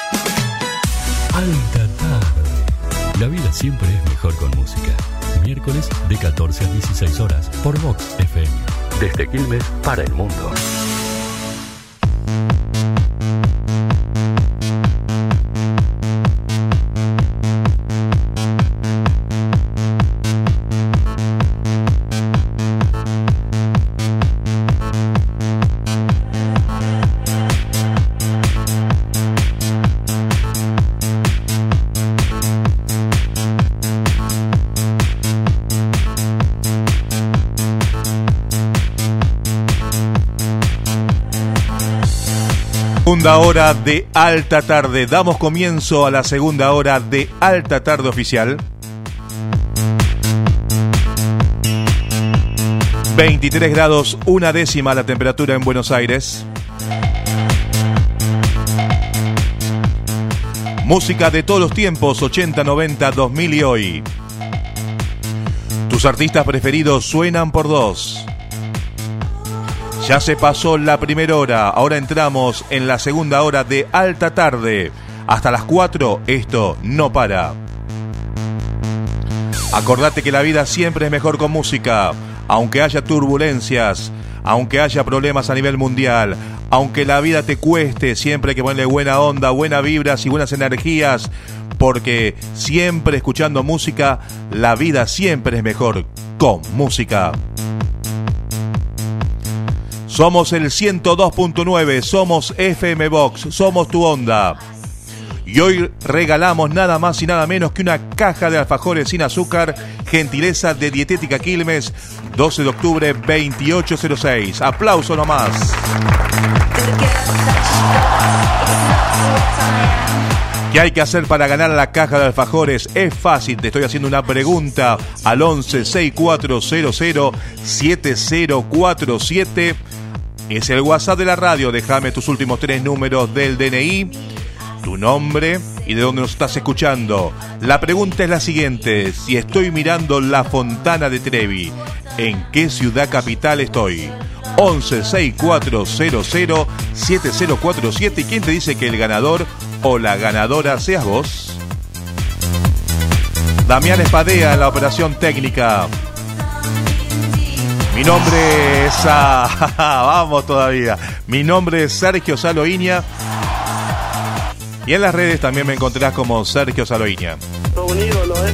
Alta Tarde. La vida siempre es mejor con música. Miércoles de catorce a dieciséis horas por Vox F M. Desde Quilmes para el mundo. Segunda hora de Alta Tarde. Damos comienzo a la segunda hora de Alta Tarde oficial. veintitrés grados, una décima la temperatura en Buenos Aires. Música de todos los tiempos, ochenta, noventa, dos mil y hoy. Tus artistas preferidos suenan por dos. Ya se pasó la primera hora, ahora entramos en la segunda hora de Alta Tarde. Hasta las cuatro, esto no para. Acordate que la vida siempre es mejor con música, aunque haya turbulencias, aunque haya problemas a nivel mundial, aunque la vida te cueste, siempre hay que ponerle buena onda, buenas vibras y buenas energías, porque siempre escuchando música, la vida siempre es mejor con música. Somos el ciento dos punto nueve, somos F M Vox, somos tu onda. Y hoy regalamos nada más y nada menos que una caja de alfajores sin azúcar, gentileza de Dietética Quilmes, doce de octubre, veintiocho cero seis. Aplauso nomás. ¿Qué hay que hacer para ganar la caja de alfajores? Es fácil, te estoy haciendo una pregunta al once sesenta y cuatro cero cero siete cero cuatro siete. Es el WhatsApp de la radio, déjame tus últimos tres números del D N I, tu nombre y de dónde nos estás escuchando. La pregunta es la siguiente: si estoy mirando la Fontana de Trevi, ¿en qué ciudad capital estoy? once sesenta y cuatro cero cero siete cero cuatro siete. ¿Y quién te dice que el ganador o la ganadora seas vos? Damián Espadea en la operación técnica. Mi nombre es... Ah, vamos todavía. Mi nombre es Sergio Saloiña. Y en las redes también me encontrarás como Sergio Saloiña. Todo un ídolo, ¿eh?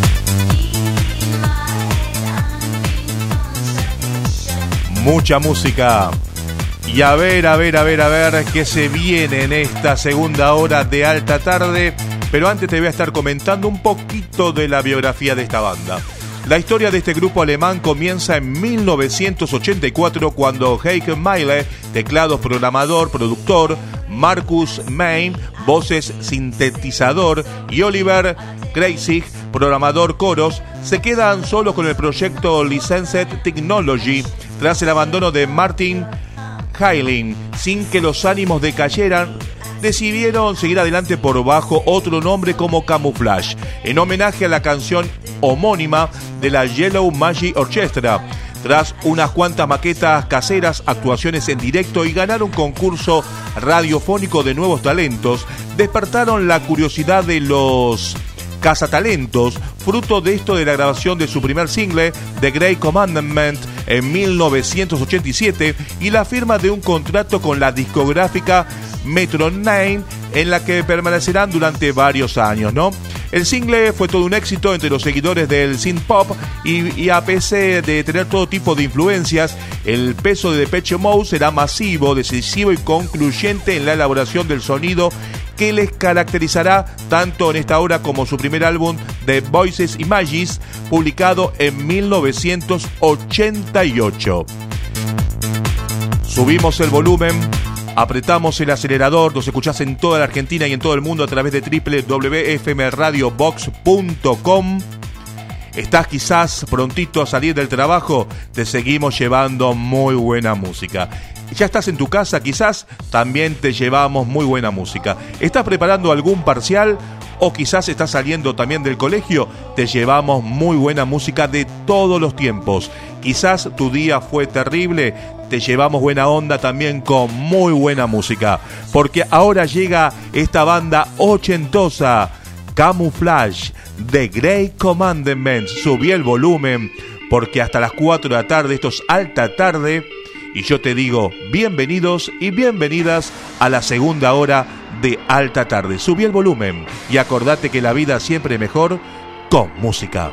Mucha música. Y a ver, a ver, a ver, a ver qué se viene en esta segunda hora de Alta Tarde. Pero antes te voy a estar comentando un poquito de la biografía de esta banda. La historia de este grupo alemán comienza en mil novecientos ochenta y cuatro cuando Heike Meile, teclados, programador, productor, Markus Main, voces, sintetizador y Oliver Kreisig, programador, coros, se quedan solos con el proyecto Licensed Technology tras el abandono de Martin Hailing. Sin que los ánimos decayeran, decidieron seguir adelante por bajo otro nombre como Camouflage, en homenaje a la canción homónima de la Yellow Magic Orchestra. Tras unas cuantas maquetas caseras, actuaciones en directo y ganar un concurso radiofónico de nuevos talentos, despertaron la curiosidad de los cazatalentos, fruto de esto de la grabación de su primer single, The Great Commandment, en mil novecientos ochenta y siete, y la firma de un contrato con la discográfica Metro nueve, en la que permanecerán durante varios años, ¿no? El single fue todo un éxito entre los seguidores del synth pop y, y a pesar de tener todo tipo de influencias, el peso de Depeche Mode será masivo, decisivo y concluyente en la elaboración del sonido que les caracterizará tanto en esta obra como su primer álbum The Voices Images, publicado en mil novecientos ochenta y ocho. Subimos el volumen, apretamos el acelerador, nos escuchás en toda la Argentina y en todo el mundo a través de doble u doble u doble u punto f m radio box punto com. Estás quizás prontito a salir del trabajo, te seguimos llevando muy buena música. Ya estás en tu casa, quizás también te llevamos muy buena música. ¿Estás preparando algún parcial o quizás estás saliendo también del colegio? Te llevamos muy buena música de todos los tiempos. Quizás tu día fue terrible, te llevamos buena onda también con muy buena música. Porque ahora llega esta banda ochentosa, Camouflage, The Great Commandment. Subí el volumen porque hasta las cuatro de la tarde, esto es alta tarde. Y yo te digo, bienvenidos y bienvenidas a la segunda hora de Alta Tarde. Subí el volumen y acordate que la vida siempre es mejor con música.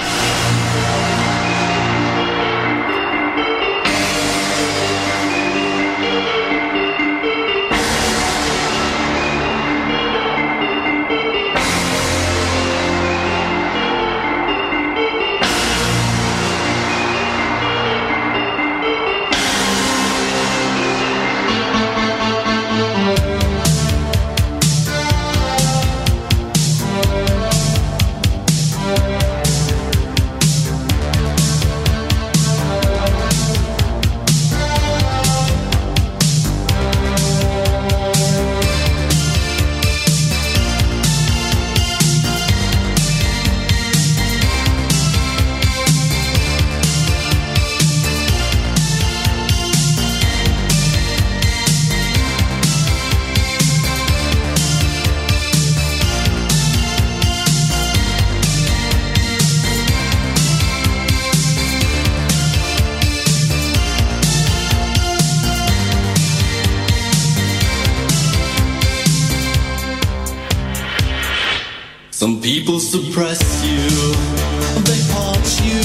Some people suppress you, they part you,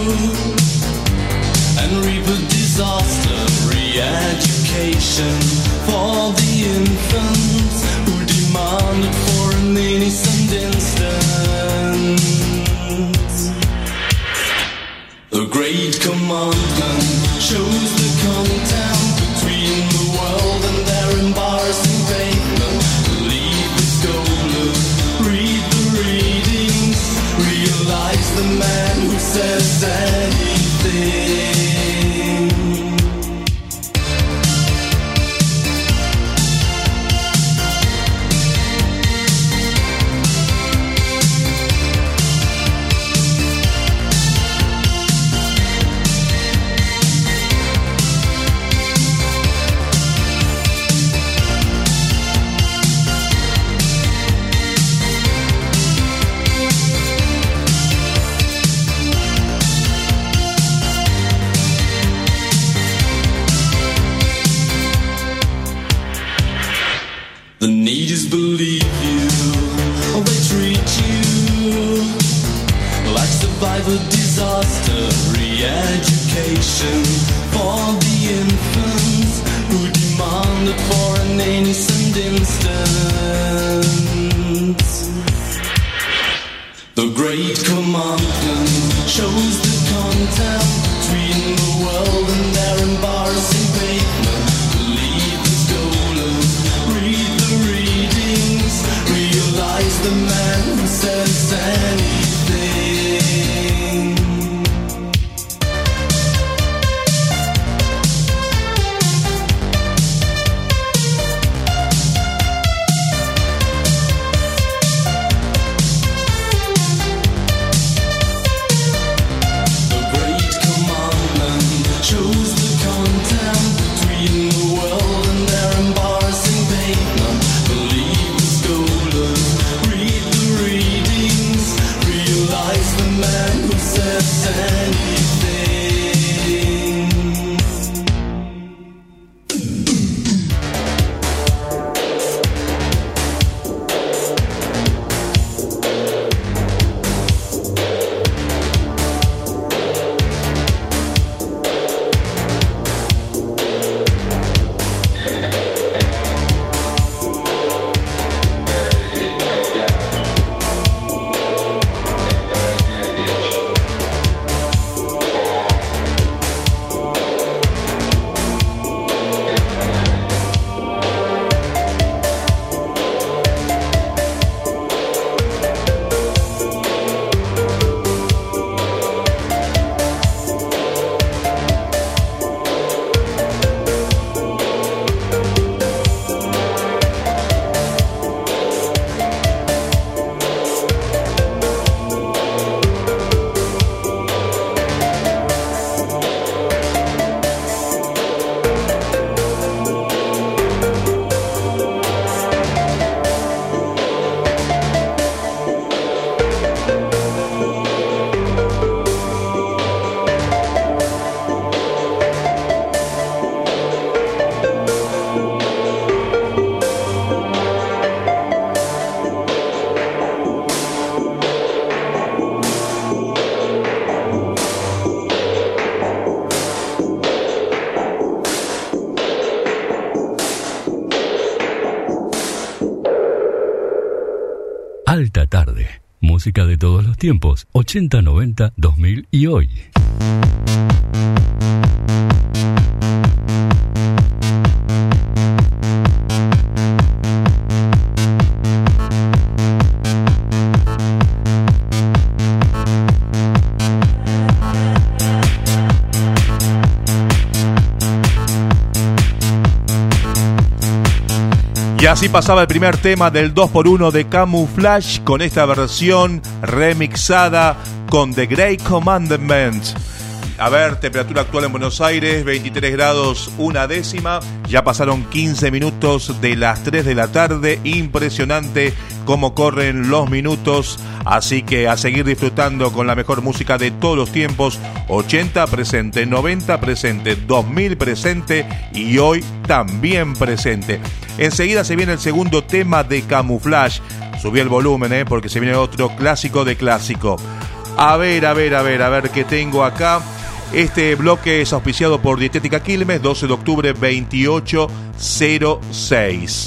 and reap a disaster. Re-education for the infants who demanded for an innocent instance. The great commandment shows the contempt between the world and their embarrassing pavement. Leave the stolen, read the readings, realize the man who says anything. The need is believe you, or they treat you like survivor disaster. Re-education for the infants who demanded for an innocent instance. The great commandment shows the contempt between the world and their embarrassing pavement. Believe the stolen, read the readings, realize the man who says anything. Alta tarde. Música de todos los tiempos. ochenta, noventa, dos mil y hoy. Y así pasaba el primer tema del dos por uno de Camouflage con esta versión remixada con The Great Commandment. A ver, temperatura actual en Buenos Aires, veintitrés grados una décima. Ya pasaron quince minutos de las tres de la tarde. Impresionante cómo corren los minutos. Así que a seguir disfrutando con la mejor música de todos los tiempos. ochenta presente, noventa presente, dos mil presente y hoy también presente. Enseguida se viene el segundo tema de Camouflage. Subí el volumen, eh, porque se viene otro clásico de clásico. A ver, a ver, a ver, a ver qué tengo acá. Este bloque es auspiciado por Dietética Quilmes, doce de octubre, veintiocho cero seis.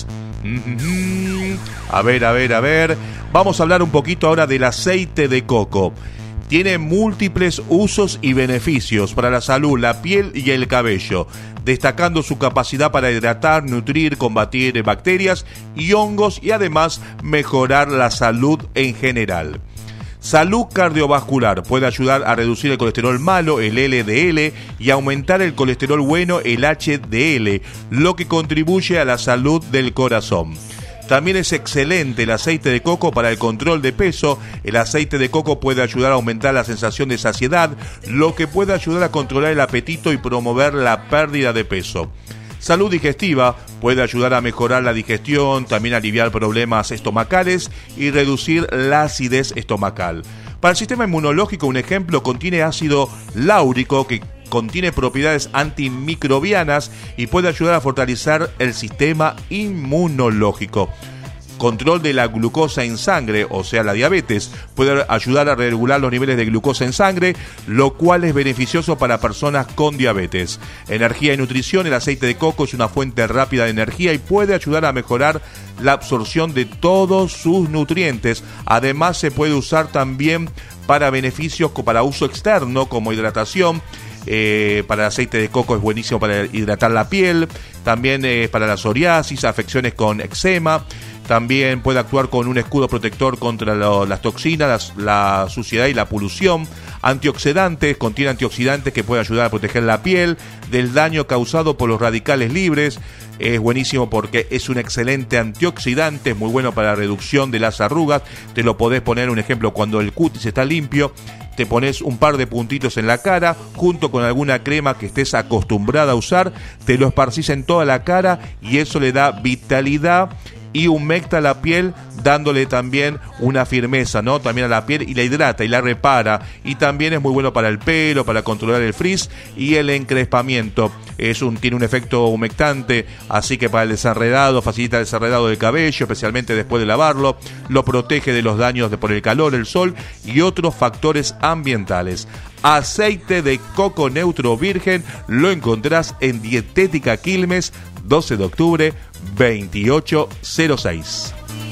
Mm-hmm. A ver, a ver, a ver. Vamos a hablar un poquito ahora del aceite de coco. Tiene múltiples usos y beneficios para la salud, la piel y el cabello, destacando su capacidad para hidratar, nutrir, combatir bacterias y hongos y además mejorar la salud en general. Salud cardiovascular. Puede ayudar a reducir el colesterol malo, el L D L, y aumentar el colesterol bueno, el H D L, lo que contribuye a la salud del corazón. También es excelente el aceite de coco para el control de peso. El aceite de coco puede ayudar a aumentar la sensación de saciedad, lo que puede ayudar a controlar el apetito y promover la pérdida de peso. Salud digestiva. Puede ayudar a mejorar la digestión, también aliviar problemas estomacales y reducir la acidez estomacal. Para el sistema inmunológico, un ejemplo, contiene ácido láurico que contiene propiedades antimicrobianas y puede ayudar a fortalecer el sistema inmunológico. Control de la glucosa en sangre, o sea la diabetes, puede ayudar a regular los niveles de glucosa en sangre, lo cual es beneficioso para personas con diabetes. Energía y nutrición. El aceite de coco es una fuente rápida de energía y puede ayudar a mejorar la absorción de todos sus nutrientes. Además, se puede usar también para beneficios para uso externo como hidratación. Eh, para el aceite de coco es buenísimo para hidratar la piel, también eh, para la psoriasis, afecciones con eczema. También puede actuar con un escudo protector contra lo, las toxinas, la, la suciedad y la polución. Antioxidantes, contiene antioxidantes que pueden ayudar a proteger la piel del daño causado por los radicales libres. Es buenísimo porque es un excelente antioxidante, es muy bueno para la reducción de las arrugas. Te lo podés poner, un ejemplo, cuando el cutis está limpio, te pones un par de puntitos en la cara, junto con alguna crema que estés acostumbrada a usar, te lo esparcís en toda la cara y eso le da vitalidad y humecta la piel, dándole también una firmeza, ¿no? También a la piel, y la hidrata y la repara. Y también es muy bueno para el pelo, para controlar el frizz y el encrespamiento. Es un, tiene un efecto humectante, así que para el desenredado, facilita el desenredado del cabello, especialmente después de lavarlo. Lo protege de los daños de por el calor, el sol y otros factores ambientales. Aceite de coco neutro virgen lo encontrás en Dietética Quilmes, doce de octubre, veintiocho cero seis.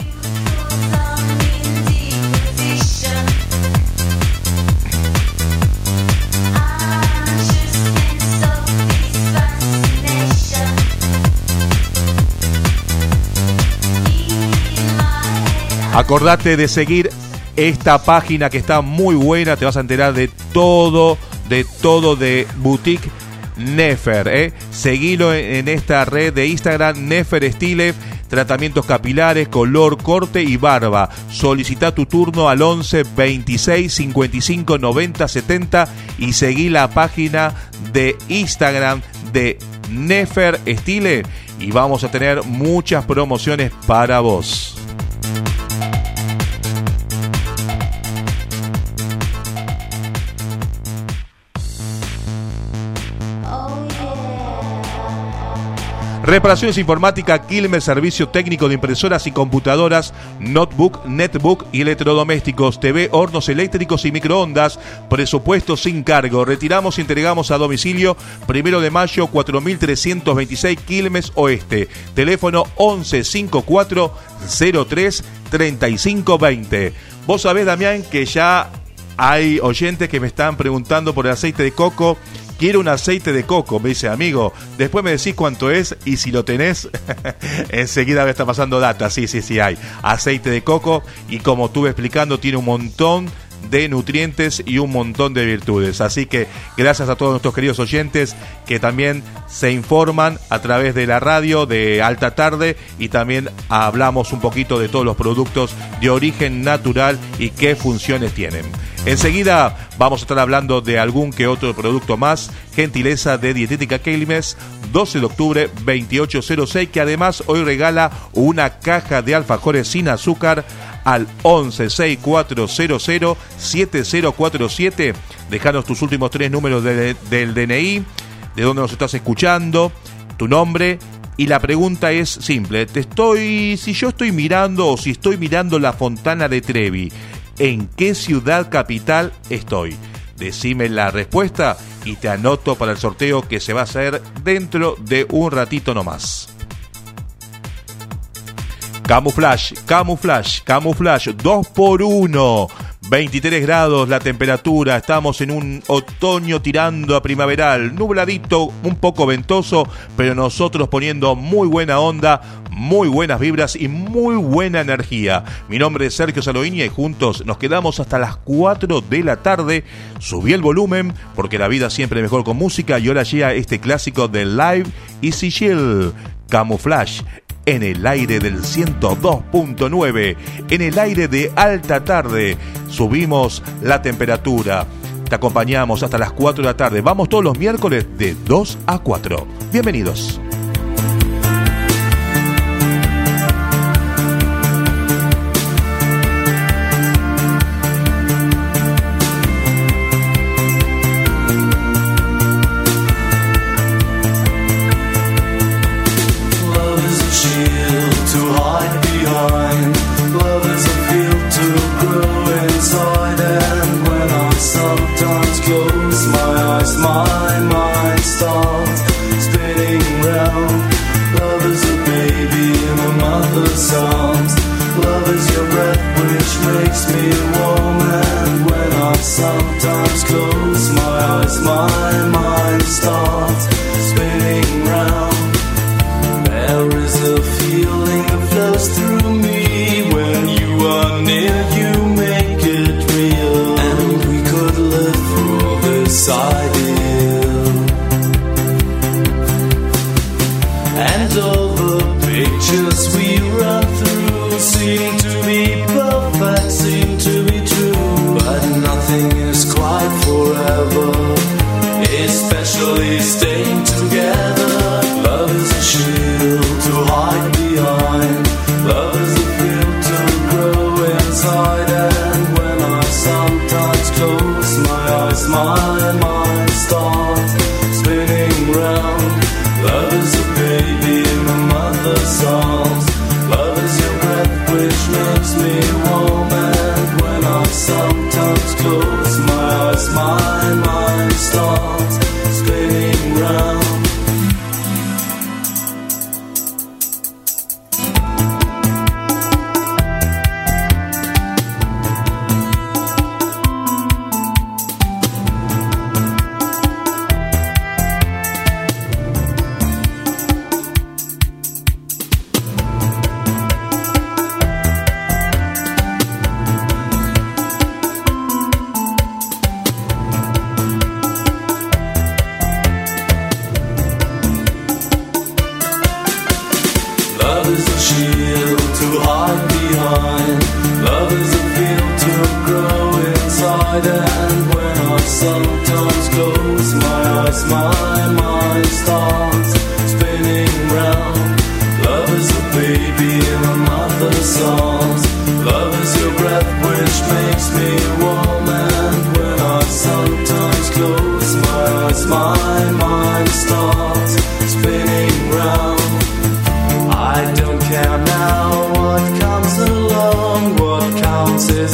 Acordate de seguir esta página que está muy buena, te vas a enterar de todo, de todo de Boutique Nefer, ¿eh? Seguilo en, en esta red de Instagram, Nefer Style, tratamientos capilares, color, corte y barba. Solicita tu turno al once, veintiséis, cincuenta y cinco, noventa, setenta y seguí la página de Instagram de Nefer Style y vamos a tener muchas promociones para vos. Reparaciones informática Quilmes, servicio técnico de impresoras y computadoras, notebook, netbook y electrodomésticos, T V, hornos eléctricos y microondas, presupuesto sin cargo. Retiramos y entregamos a domicilio, primero de mayo, cuatro mil trescientos veintiséis, Quilmes Oeste. Teléfono once cincuenta y cuatro cero tres treinta y cinco veinte. Vos sabés, Damián, que ya hay oyentes que me están preguntando por el aceite de coco. Quiero un aceite de coco, me dice, amigo, después me decís cuánto es y si lo tenés, enseguida me está pasando data. Sí, sí, sí hay aceite de coco y como estuve explicando tiene un montón de nutrientes y un montón de virtudes. Así que gracias a todos nuestros queridos oyentes que también se informan a través de la radio de Alta Tarde y también hablamos un poquito de todos los productos de origen natural y qué funciones tienen. Enseguida vamos a estar hablando de algún que otro producto más, gentileza de Dietética Quilmes, doce de octubre, veintiocho cero seis, que además hoy regala una caja de alfajores sin azúcar al once sesenta y cuatro cero cero siete cero cuatro siete. Dejanos tus últimos tres números de, del D N I, de dónde nos estás escuchando, tu nombre. Y la pregunta es simple, te estoy, si yo estoy mirando o si estoy mirando la Fontana de Trevi, ¿en qué ciudad capital estoy? Decime la respuesta y te anoto para el sorteo que se va a hacer dentro de un ratito nomás. Camuflaje, camuflaje, camuflaje, dos por uno. veintitrés grados la temperatura, estamos en un otoño tirando a primaveral, nubladito, un poco ventoso, pero nosotros poniendo muy buena onda, muy buenas vibras y muy buena energía. Mi nombre es Sergio Saloiña y juntos nos quedamos hasta las cuatro de la tarde. Subí el volumen porque la vida siempre es mejor con música y ahora llega este clásico de Live Easy Chill, Camuflaje. En el aire del ciento dos punto nueve, en el aire de Alta Tarde, subimos la temperatura. Te acompañamos hasta las cuatro de la tarde. Vamos todos los miércoles de dos a cuatro. Bienvenidos. My mind starts spinning round. Love is a baby in a mother's arms. Love is your breath which makes me warm. And when I sometimes close my eyes, my mind starts spinning round. There is a feeling that flows through me. When you are near, you make it real. And we could live through this idea. And all the pictures we run through seem to be perfect, seem to be true. But nothing is quite forever, especially staying together. Love is a shield to hide behind. Love is a field to grow inside. And when I sometimes close my eyes, my mind starts spinning round. Love is a baby in a mother's arms. Love is your breath which makes me warm. And when I sometimes close my eyes, my mind starts spinning round. My mind starts spinning round.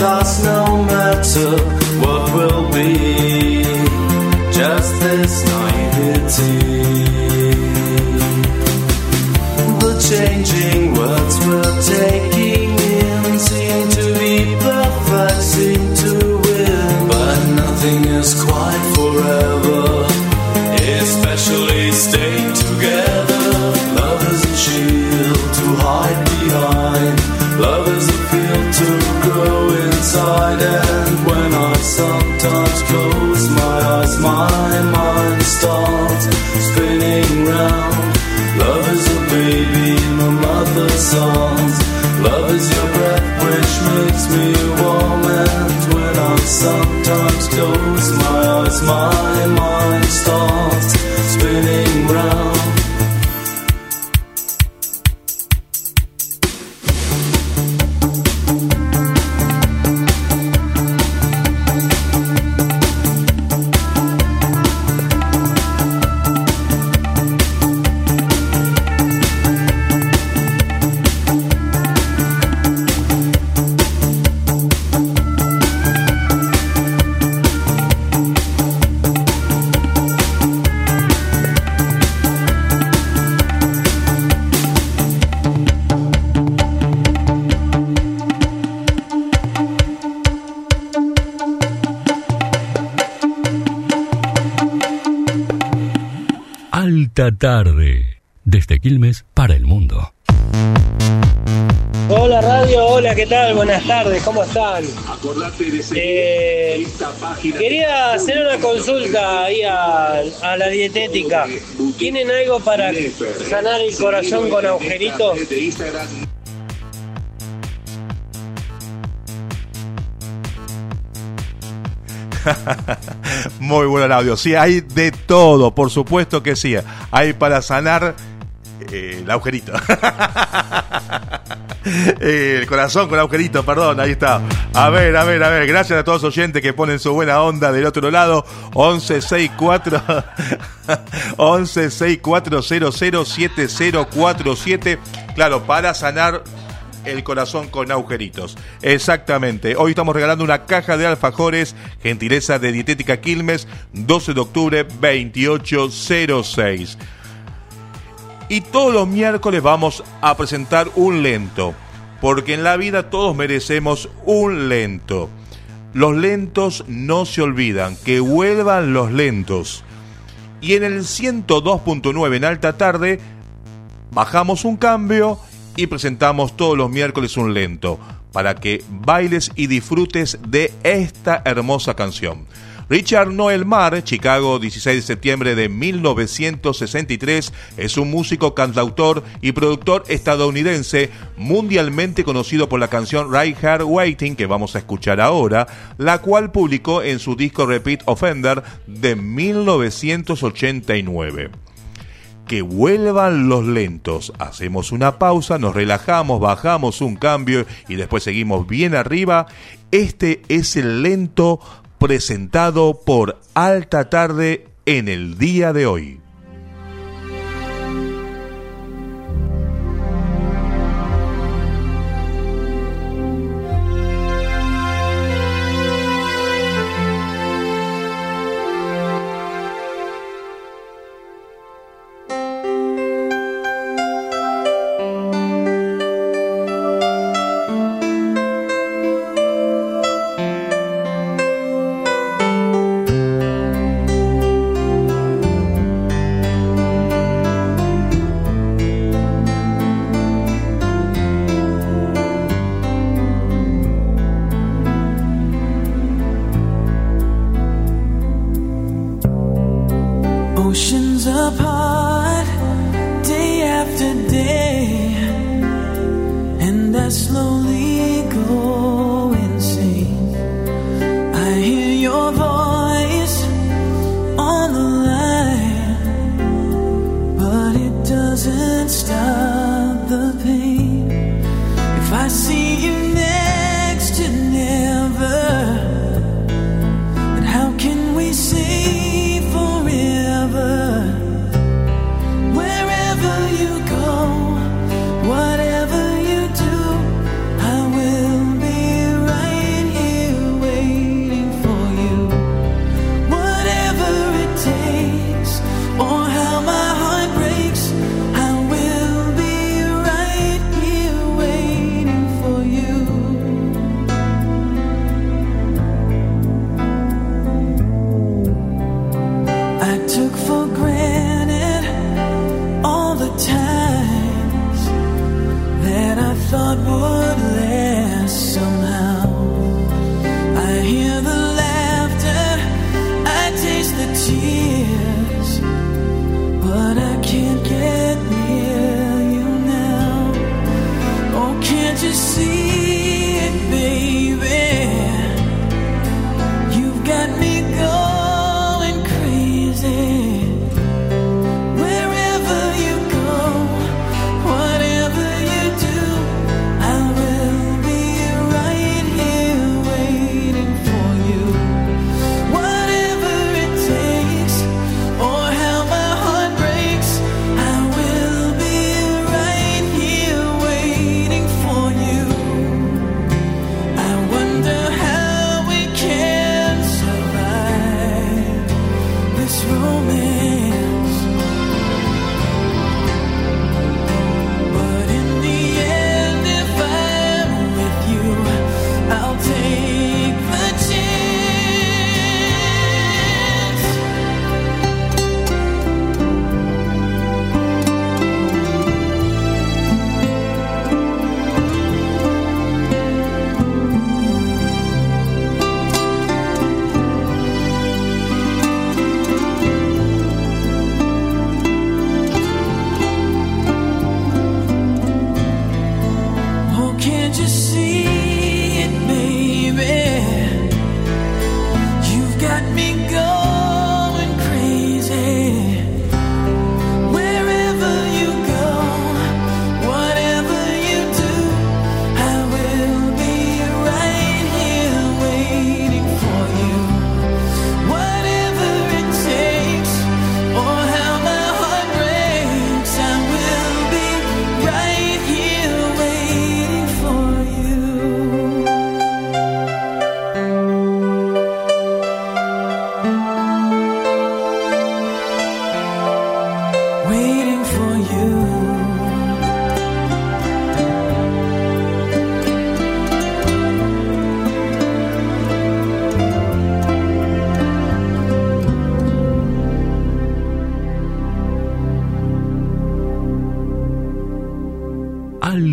us no matter what will be. Just this naivety. The changing words we're taking in seem to be perfect, seem to win, but nothing is quite forever, especially staying together. Love is a shield to hide behind. Love is a field to grow inside. And when I sometimes close my eyes, my mind starts spinning round. Love is a baby in a mother's arms. Love is your breath which makes me warm. And when I sometimes close my eyes, my mind starts spinning round. Alta tarde, desde Quilmes para el mundo. Hola radio, hola, ¿qué tal? Buenas tardes, ¿cómo están? Eh, quería hacer una consulta ahí a, a la dietética. ¿Tienen algo para sanar el corazón con agujeritos? Muy bueno el audio. Sí, hay de todo, por supuesto que sí. Hay para sanar eh, el agujerito. eh, el corazón con agujerito, perdón, ahí está. A ver, a ver, a ver. Gracias a todos los oyentes que ponen su buena onda del otro lado. once sesenta y cuatro once sesenta y cuatro cero cero siete cero cuatro siete. Claro, para sanar el corazón con agujeritos. Exactamente. Hoy estamos regalando una caja de alfajores, gentileza de Dietética Quilmes, doce de octubre, veintiocho cero seis. Y todos los miércoles vamos a presentar un lento, porque en la vida todos merecemos un lento. Los lentos no se olvidan, que vuelvan los lentos. Y en el ciento dos punto nueve en alta tarde bajamos un cambio y presentamos todos los miércoles un lento para que bailes y disfrutes de esta hermosa canción. Richard Noel Marr, Chicago, dieciséis de septiembre de mil novecientos sesenta y tres, es un músico, cantautor y productor estadounidense mundialmente conocido por la canción Right Here Waiting, que vamos a escuchar ahora, la cual publicó en su disco Repeat Offender de mil novecientos ochenta y nueve. Que vuelvan los lentos. Hacemos una pausa, nos relajamos, bajamos un cambio y después seguimos bien arriba. Este es el lento presentado por Alta Tarde en el día de hoy. Oceans apart, day after day, and I slowly go insane. I hear your voice on the line, but it doesn't stop the pain. If I see you next to never, then how can we say wherever you go, whatever you do,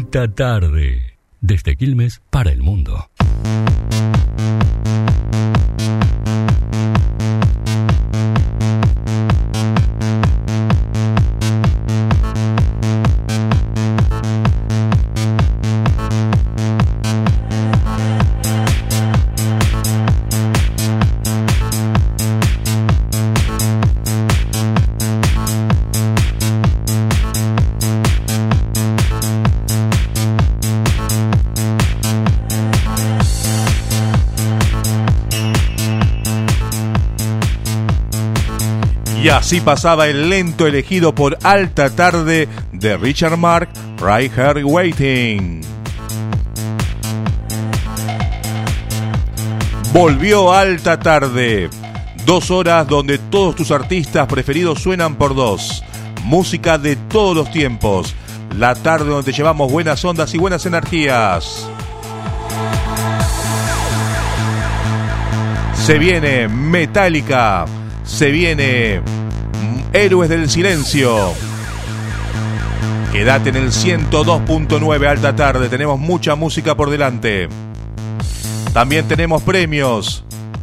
Alta Tarde. Desde Quilmes para el mundo. Y así pasaba el lento elegido por Alta Tarde de Richard Marx, Right Here Waiting. Volvió Alta Tarde. Dos horas donde todos tus artistas preferidos suenan por dos. Música de todos los tiempos. La tarde donde te llevamos buenas ondas y buenas energías. Se viene Metallica. Se viene Héroes del Silencio. Quédate en el ciento dos punto nueve Alta Tarde. Tenemos mucha música por delante. También tenemos premios.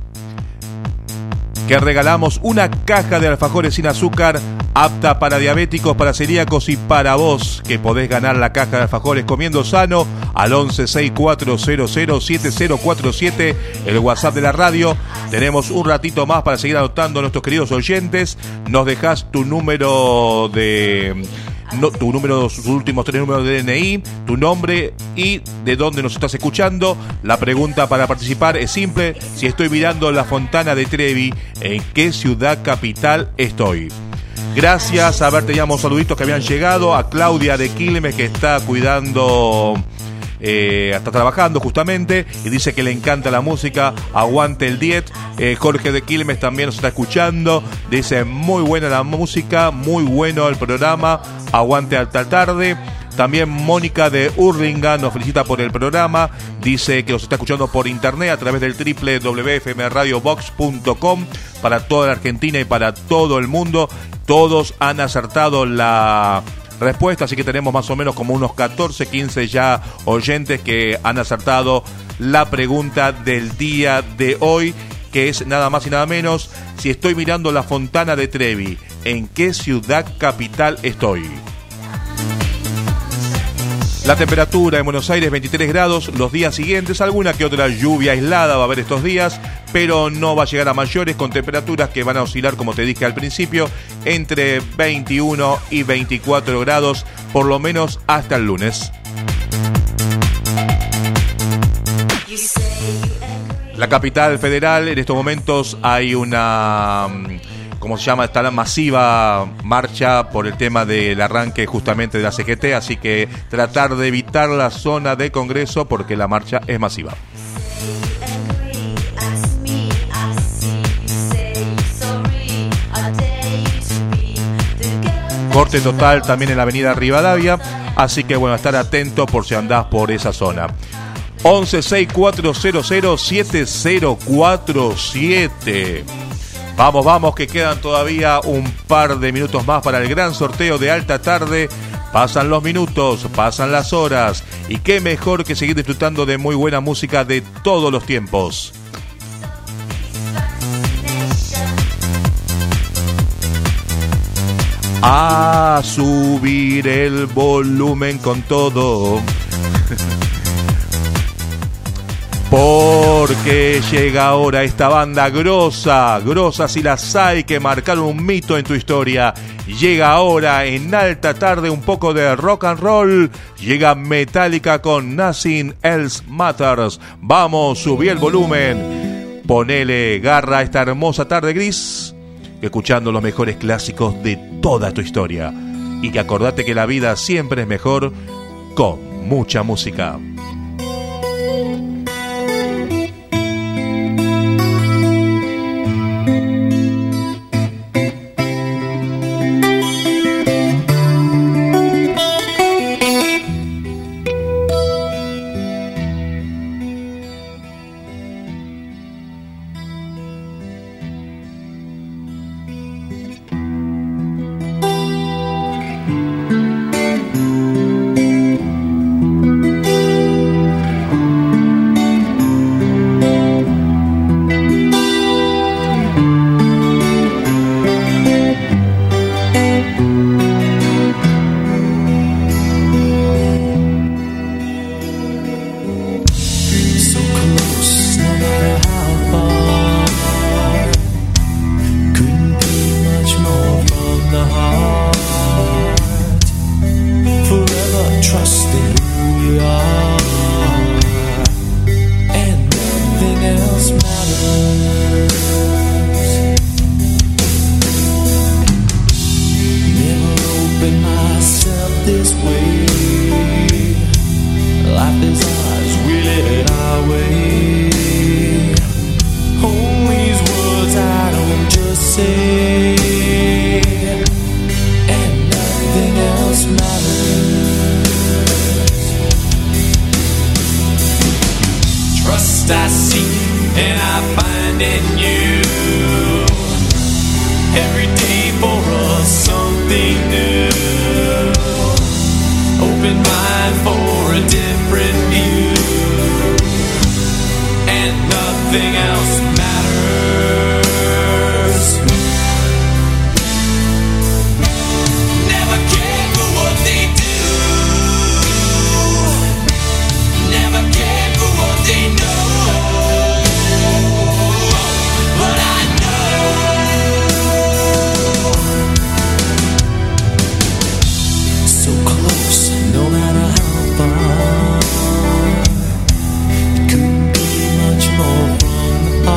Que regalamos una caja de alfajores sin azúcar, apta para diabéticos, para celíacos y para vos, que podés ganar la caja de alfajores comiendo sano al once sesenta y cuatro cero cero siete cero cuatro siete, el WhatsApp de la radio. Tenemos un ratito más para seguir anotando a nuestros queridos oyentes. Nos dejás tu número de... No, tu número, sus últimos tres números de D N I, tu nombre y de dónde nos estás escuchando. La pregunta para participar es simple: si estoy mirando la Fontana de Trevi, ¿en qué ciudad capital estoy? Gracias, a ver, teníamos saluditos que habían llegado. A Claudia de Quilmes, que está cuidando, eh, está trabajando justamente, y dice que le encanta la música. Aguante el diet. eh, Jorge de Quilmes también nos está escuchando, dice muy buena la música, muy bueno el programa, aguante Alta Tarde. También Mónica de Hurlingham nos felicita por el programa, dice que nos está escuchando por internet a través del doble u doble u doble u punto f m radio box punto com para toda la Argentina y para todo el mundo. Todos han acertado la respuesta, así que tenemos más o menos como unos catorce, quince ya oyentes que han acertado la pregunta del día de hoy, que es nada más y nada menos: si estoy mirando la Fontana de Trevi, ¿en qué ciudad capital estoy? La temperatura en Buenos Aires veintitrés grados, los días siguientes alguna que otra lluvia aislada va a haber estos días, pero no va a llegar a mayores, con temperaturas que van a oscilar, como te dije al principio, entre veintiuno y veinticuatro grados, por lo menos hasta el lunes. La capital federal, en estos momentos hay una... ¿Cómo se llama? Está la masiva marcha por el tema del arranque justamente de la C G T, así que tratar de evitar la zona de Congreso porque la marcha es masiva. Corte total también en la avenida Rivadavia, así que bueno, estar atento por si andás por esa zona. once sesenta y cuatro cero cero siete cero cuatro siete. Vamos, vamos, que quedan todavía un par de minutos más para el gran sorteo de Alta Tarde. Pasan los minutos, pasan las horas, y qué mejor que seguir disfrutando de muy buena música de todos los tiempos. A subir el volumen con todo. Porque llega ahora esta banda grosa, grosa si las hay, que marcaron un mito en tu historia. Llega ahora en Alta Tarde un poco de rock and roll. Llega Metallica con Nothing Else Matters. Vamos, subí el volumen. Ponele garra a esta hermosa tarde gris, escuchando los mejores clásicos de toda tu historia. Y que acordate que la vida siempre es mejor con mucha música. Trust I seek and I find in you. Every day for us something new. Open mind for a different view. And nothing else matters. Never care for what they do. Never care for what they know. But I know so close, no matter how far. Couldn't be much more from the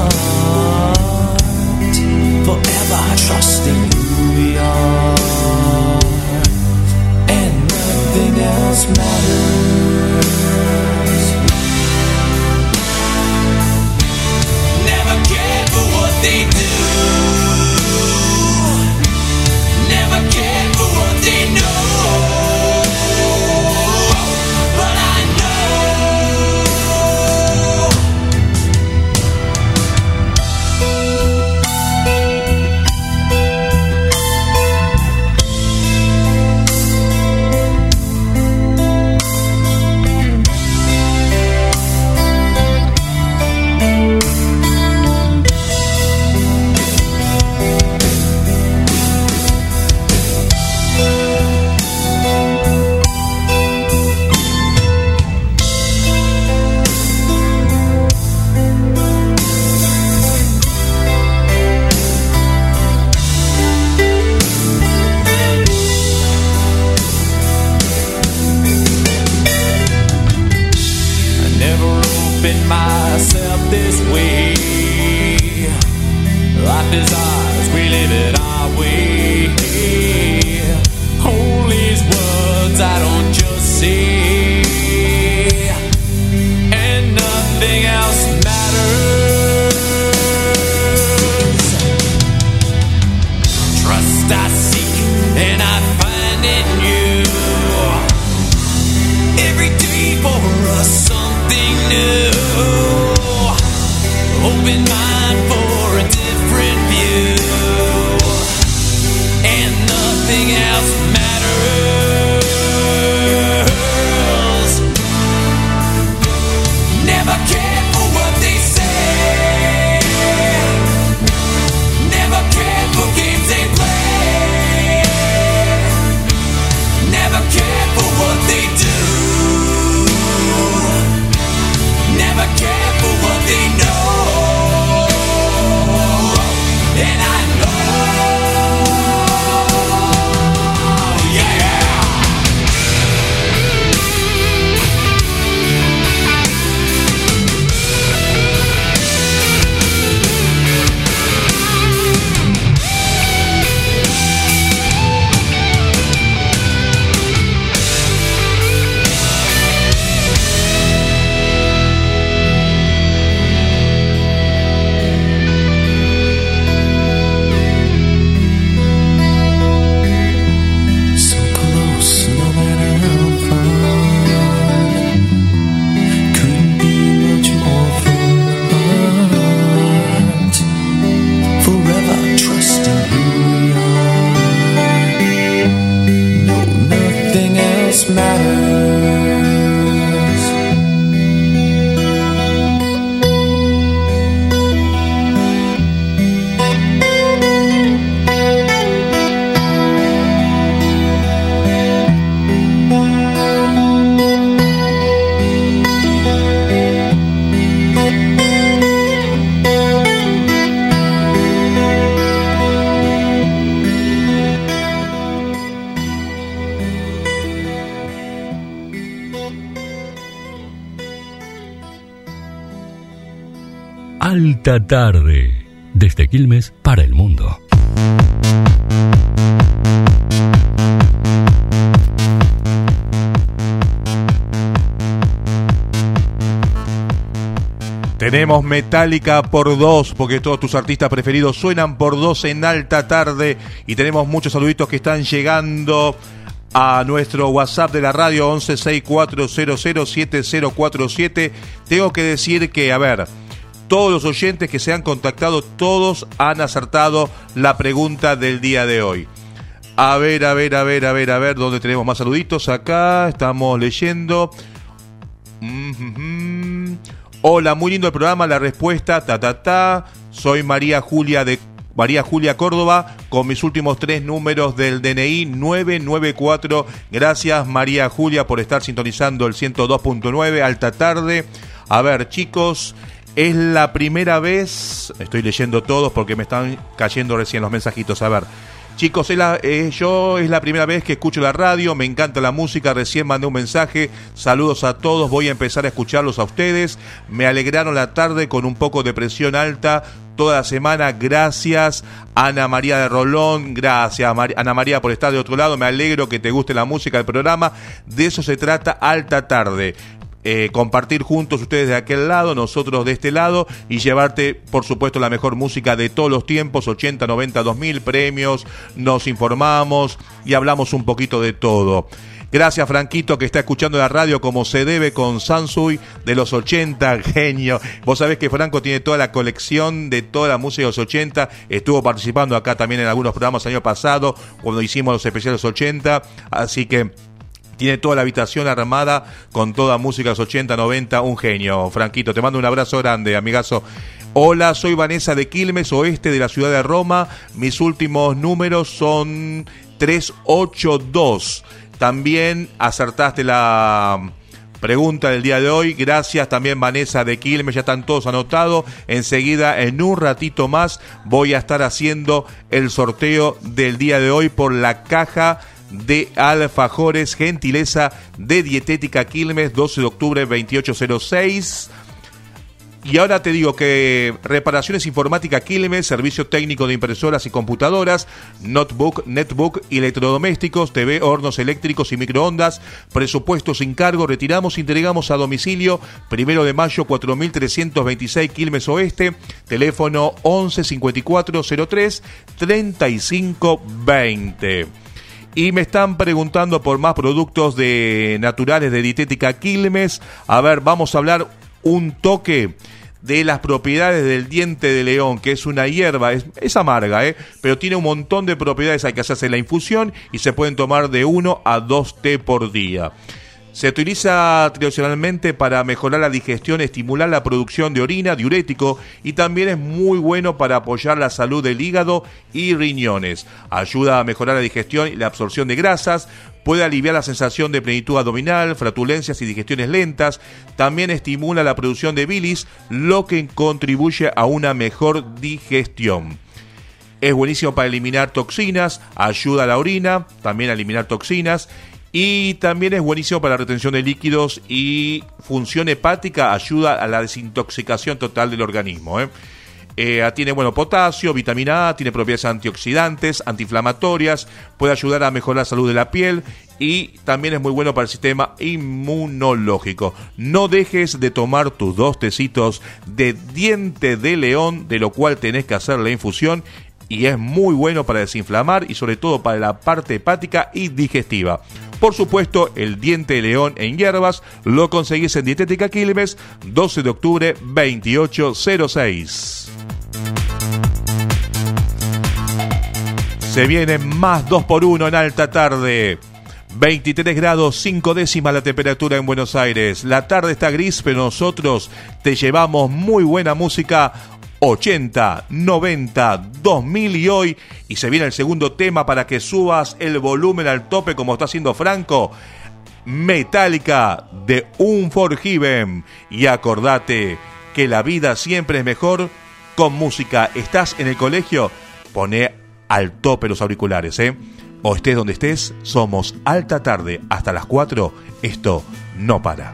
heart. Forever trusting who we are. And nothing else matters. Never care for what they do. Never care for what they know. But I myself this way. Life is ours, we live it our way. Hold these words I don't just say, and nothing else matters. Trust I seek and I find in you. Every day for us something new. Open mind for a different view. And nothing else matters. Never care for what they say. Never care for games they play. Never care for what they do. Never care for what they know. And I Alta Tarde, desde Quilmes para el mundo. Tenemos Metallica por dos, porque todos tus artistas preferidos suenan por dos en Alta Tarde. Y tenemos muchos saluditos que están llegando. a nuestro WhatsApp de la radio once sesenta y cuatro cero cero siete cero cuatro siete. Tengo que decir que, a ver, todos los oyentes que se han contactado, todos han acertado la pregunta del día de hoy. A ver, a ver, a ver, a ver, a ver, ¿dónde tenemos más saluditos? Acá estamos leyendo. Mm-hmm. Hola, muy lindo el programa, la respuesta, ta, ta, ta. Soy María Julia de María Julia Córdoba, con mis últimos tres números del D N I nueve nueve cuatro. Gracias, María Julia, por estar sintonizando el ciento dos punto nueve, Alta Tarde. A ver, chicos, es la primera vez, estoy leyendo todos porque me están cayendo recién los mensajitos. A ver, chicos, es la, eh, yo es la primera vez que escucho la radio, me encanta la música, recién mandé un mensaje, saludos a todos, voy a empezar a escucharlos a ustedes, me alegraron la tarde con un poco de presión alta toda la semana, gracias Ana María de Rolón, gracias Mar- Ana María por estar de otro lado, me alegro que te guste la música del programa, de eso se trata Alta Tarde. Eh, compartir juntos, ustedes de aquel lado, nosotros de este lado, y llevarte, por supuesto, la mejor música de todos los tiempos, ochenta, noventa, dos mil, premios, nos informamos y hablamos un poquito de todo. Gracias, Franquito, que está escuchando la radio como se debe con Sansui de los ochenta, genio. Vos sabés que Franco tiene toda la colección de toda la música de los ochenta, estuvo participando acá también en algunos programas el año pasado, cuando hicimos los especiales ochenta, así que tiene toda la habitación armada con toda música de los ochenta, noventa, un genio. Franquito, te mando un abrazo grande, amigazo. Hola, soy Vanessa de Quilmes, oeste de la ciudad de Roma. Mis últimos números son trescientos ochenta y dos. También acertaste la pregunta del día de hoy. Gracias también, Vanessa de Quilmes, ya están todos anotados. Enseguida, en un ratito más, voy a estar haciendo el sorteo del día de hoy por la caja de alfajores, gentileza de Dietética Quilmes, doce de octubre, veintiocho cero seis. Y ahora te digo que Reparaciones Informática Quilmes, servicio técnico de impresoras y computadoras, notebook, netbook, electrodomésticos, T V, hornos eléctricos y microondas, presupuesto sin cargo, retiramos y entregamos a domicilio, primero de mayo cuatro mil trescientos veintiséis Quilmes Oeste, teléfono once cincuenta y cuatro cero tres treinta y cinco veinte. Y me están preguntando por más productos de naturales de Dietética Quilmes. A ver, vamos a hablar un toque de las propiedades del diente de león, que es una hierba, es, es amarga, ¿eh? Pero tiene un montón de propiedades, hay que hacerse la infusión y se pueden tomar de uno a dos té por día. Se utiliza tradicionalmente para mejorar la digestión, estimular la producción de orina, diurético, y también es muy bueno para apoyar la salud del hígado y riñones. Ayuda a mejorar la digestión y la absorción de grasas, puede aliviar la sensación de plenitud abdominal, flatulencias y digestiones lentas, también estimula la producción de bilis, lo que contribuye a una mejor digestión. Es buenísimo para eliminar toxinas, ayuda a la orina, también a eliminar toxinas, y también es buenísimo para la retención de líquidos y función hepática, ayuda a la desintoxicación total del organismo, ¿eh? Eh, tiene bueno potasio, vitamina A, tiene propiedades antioxidantes, antiinflamatorias, puede ayudar a mejorar la salud de la piel y también es muy bueno para el sistema inmunológico. No dejes de tomar tus dos tecitos de diente de león, de lo cual tenés que hacer la infusión, y es muy bueno para desinflamar y sobre todo para la parte hepática y digestiva. Por supuesto, el diente de león en hierbas lo conseguís en Dietética Quilmes, doce de octubre, veintiocho cero seis. Se viene más dos por uno en Alta Tarde. veintitrés grados cinco décimas la temperatura en Buenos Aires. La tarde está gris, pero nosotros te llevamos muy buena música. ochenta, noventa, dos mil y hoy, y se viene el segundo tema para que subas el volumen al tope como está haciendo Franco. Metallica de Unforgiven. Y acordate que la vida siempre es mejor con música. ¿Estás en el colegio? Poné al tope los auriculares, ¿eh? O estés donde estés, somos Alta Tarde hasta las cuatro. Esto no para.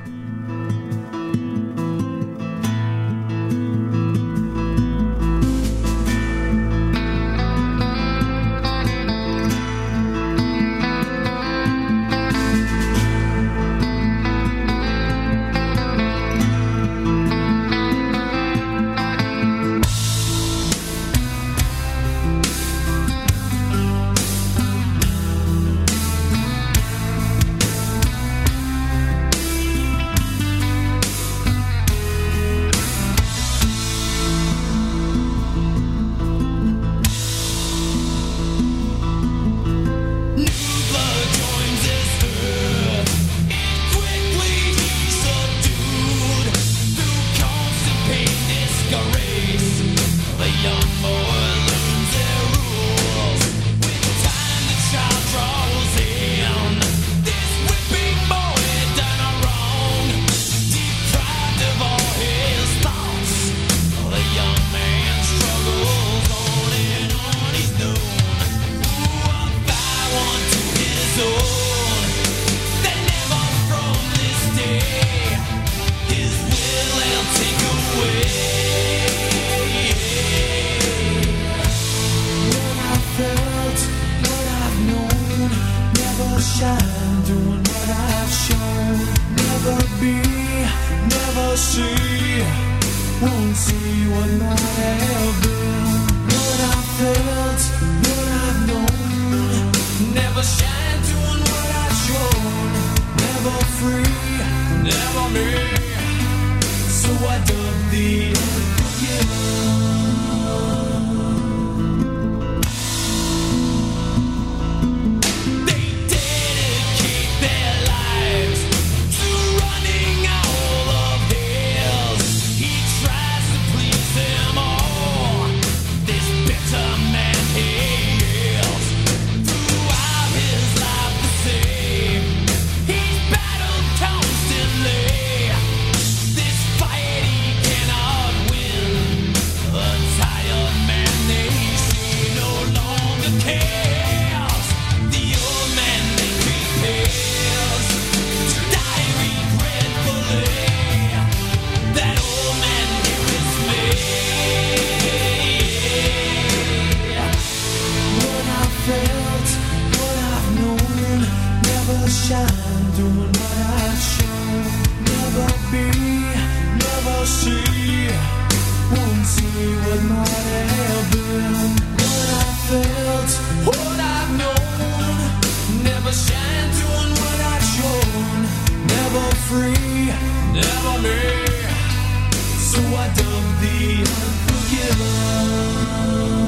won't see what might have been. What I felt, what I've known, never shine doing what I've shown. Never free, never me. So I dug the unforgiven. Shine, doing what I show. Never be, never see. Won't see what might have been. What I felt, what I've known. Never shine, doing what I've shown. Never free, never me. So I dug the unforgiven.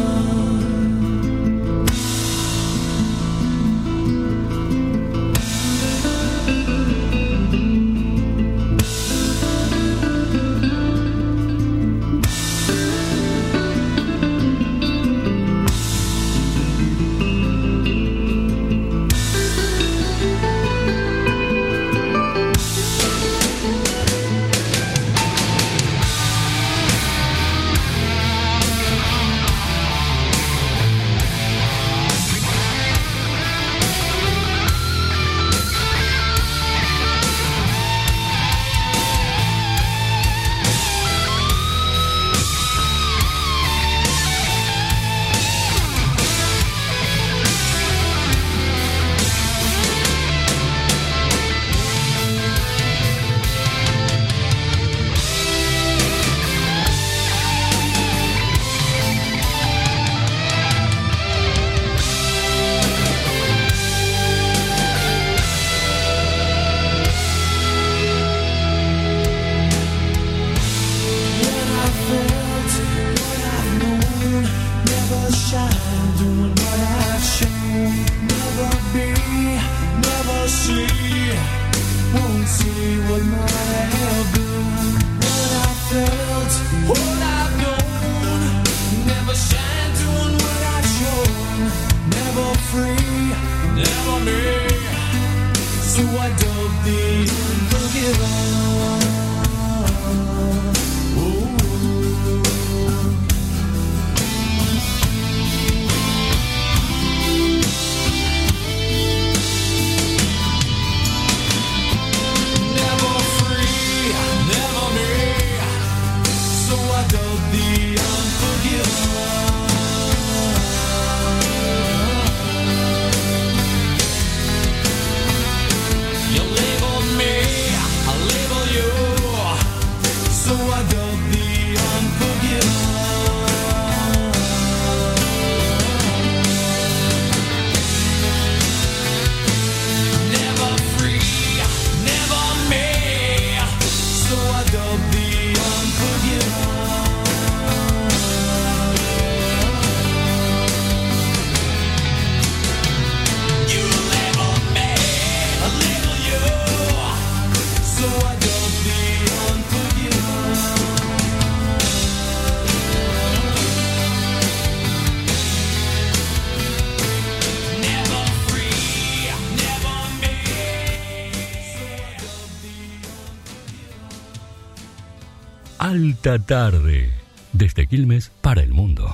Alta Tarde, desde Quilmes para el mundo.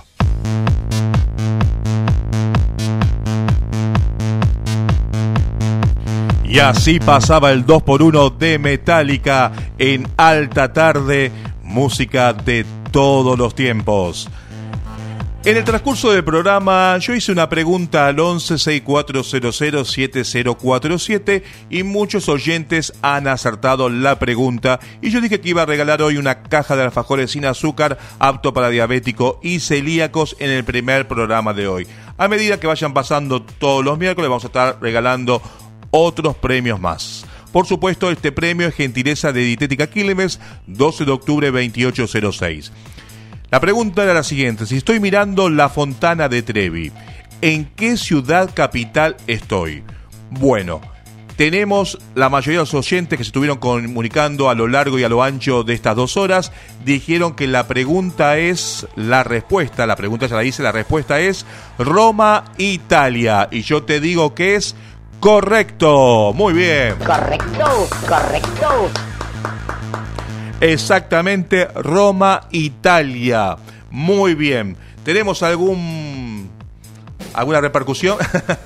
Y así pasaba el dos por uno de Metallica en Alta Tarde, música de todos los tiempos. En el transcurso del programa yo hice una pregunta al once sesenta y cuatro cero cero siete cero cuatro siete y muchos oyentes han acertado la pregunta y yo dije que iba a regalar hoy una caja de alfajores sin azúcar apto para diabéticos y celíacos en el primer programa de hoy. A medida que vayan pasando todos los miércoles vamos a estar regalando otros premios más. Por supuesto, este premio es gentileza de Dietética Quilmes, doce de octubre veintiocho cero seis. La pregunta era la siguiente: si estoy mirando la Fontana de Trevi, ¿en qué ciudad capital estoy? Bueno, tenemos la mayoría de los oyentes que se estuvieron comunicando a lo largo y a lo ancho de estas dos horas, dijeron que la pregunta es, la respuesta, la pregunta ya la hice, la respuesta es Roma, Italia. Y yo te digo que es correcto. Muy bien. Correcto, correcto. Exactamente, Roma, Italia. Muy bien. ¿Tenemos algún alguna repercusión?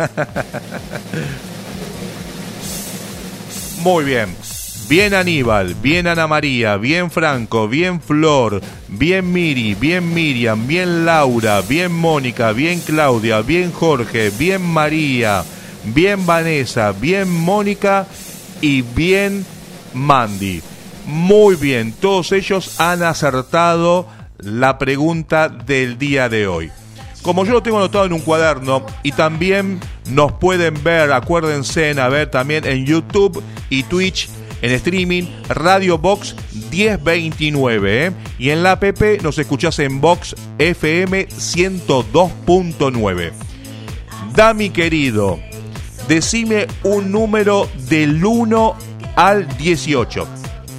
Muy bien. Bien Aníbal, bien Ana María, bien Franco, bien Flor, bien Miri, bien Miriam, bien Laura, bien Mónica, bien Claudia, bien Jorge, bien María, bien Vanessa, bien Mónica y bien Mandy. Muy bien, todos ellos han acertado la pregunta del día de hoy. Como yo lo tengo anotado en un cuaderno y también nos pueden ver, acuérdense en a ver también en YouTube y Twitch, en streaming, Radio Box diez veintinueve, ¿eh? Y en la app nos escuchás en Box F M ciento dos punto nueve. Dami querido, decime un número del uno al dieciocho.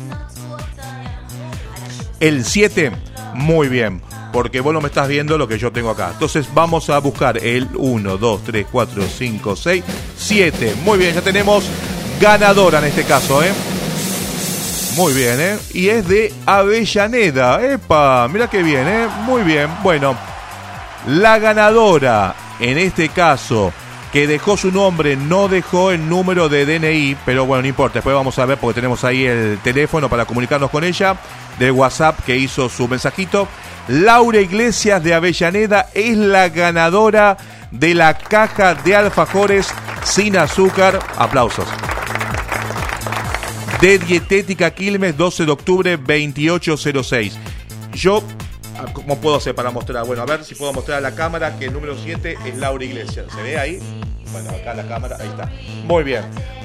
El siete, muy bien, porque vos no me estás viendo lo que yo tengo acá. Entonces vamos a buscar el uno, dos, tres, cuatro, cinco, seis, siete. Muy bien, ya tenemos ganadora en este caso, ¿eh? Muy bien, ¿eh? Y es de Avellaneda. ¡Epa! Mira qué bien, ¿eh? Muy bien. Bueno, la ganadora, en este caso, que dejó su nombre, no dejó el número de D N I, pero bueno, no importa, después vamos a ver porque tenemos ahí el teléfono para comunicarnos con ella, del WhatsApp que hizo su mensajito. Laura Iglesias de Avellaneda es la ganadora de la caja de alfajores sin azúcar. Aplausos. De Dietética Quilmes, doce de octubre veintiocho cero seis. Yo, ¿cómo puedo hacer para mostrar? Bueno, a ver si puedo mostrar a la cámara que el número siete es Laura Iglesias. ¿Se ve ahí? Bueno, acá la cámara, ahí está. Muy bien.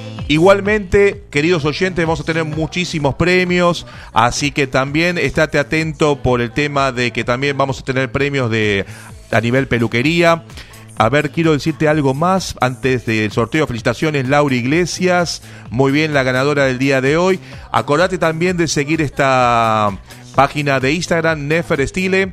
Igualmente, queridos oyentes, vamos a tener muchísimos premios, así que también estate atento por el tema de que también vamos a tener premios de a nivel peluquería. A ver, quiero decirte algo más antes del sorteo. Felicitaciones, Laura Iglesias. Muy bien, la ganadora del día de hoy. Acordate también de seguir esta página de Instagram, Nefer Style.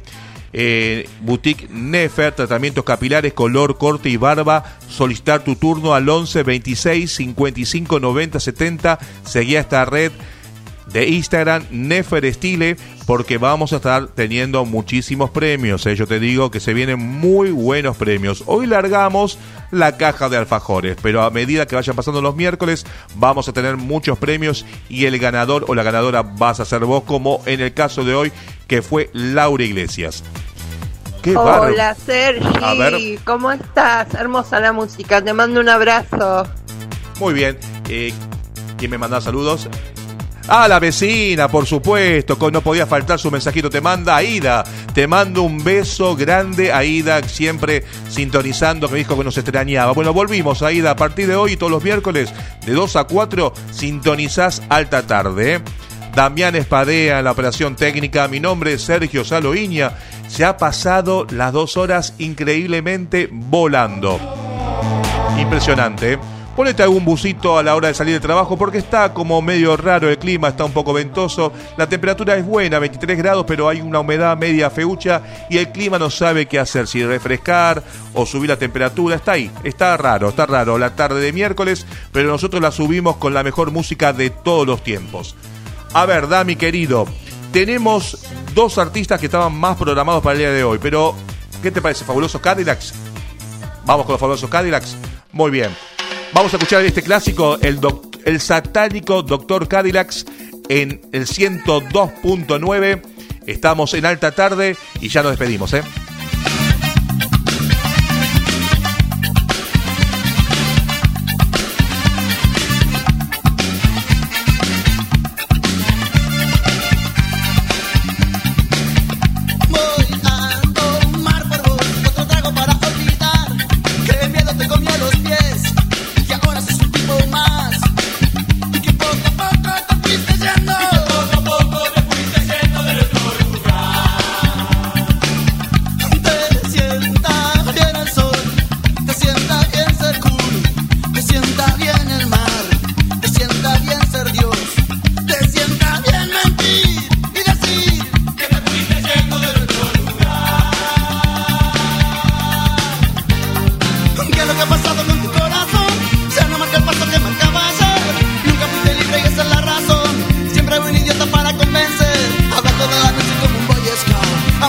Eh, Boutique Nefer, tratamientos capilares, color, corte y barba. Solicitar tu turno al once veintiséis cincuenta y cinco noventa setenta. Seguí a esta red de Instagram, Nefer Style, porque vamos a estar teniendo muchísimos premios, ¿eh? Yo te digo que se vienen muy buenos premios. Hoy largamos la caja de alfajores, pero a medida que vayan pasando los miércoles vamos a tener muchos premios y el ganador o la ganadora vas a ser vos, como en el caso de hoy que fue Laura Iglesias. ¡Qué Hola, barro! Sergi, ¿cómo estás? Hermosa la música, te mando un abrazo. Muy bien, eh, ¿quién me manda saludos? Ah, la vecina, por supuesto, no podía faltar su mensajito. Te manda Aida, te mando un beso grande, Aida, siempre sintonizando, me dijo que nos extrañaba. Bueno, volvimos, Aida, a partir de hoy, todos los miércoles, de dos a cuatro, sintonizás Alta Tarde, ¿eh? Damián Espadea en la operación técnica, mi nombre es Sergio Saloiña. Se ha pasado las dos horas increíblemente volando. Impresionante, ¿eh? Ponete algún busito a la hora de salir de trabajo porque está como medio raro el clima, está un poco ventoso. La temperatura es buena, veintitrés grados, pero hay una humedad media feucha y el clima no sabe qué hacer, si refrescar o subir la temperatura. Está ahí, está raro, está raro la tarde de miércoles, pero nosotros la subimos con la mejor música de todos los tiempos. A ver, Dami querido, tenemos dos artistas que estaban más programados para el día de hoy, pero ¿qué te parece? ¿Fabulosos Cadillacs? Vamos con los Fabulosos Cadillacs. Muy bien. Vamos a escuchar este clásico, el, doc, el satánico Doctor Cadillacs, en el ciento dos punto nueve. Estamos en Alta Tarde y ya nos despedimos, ¿eh?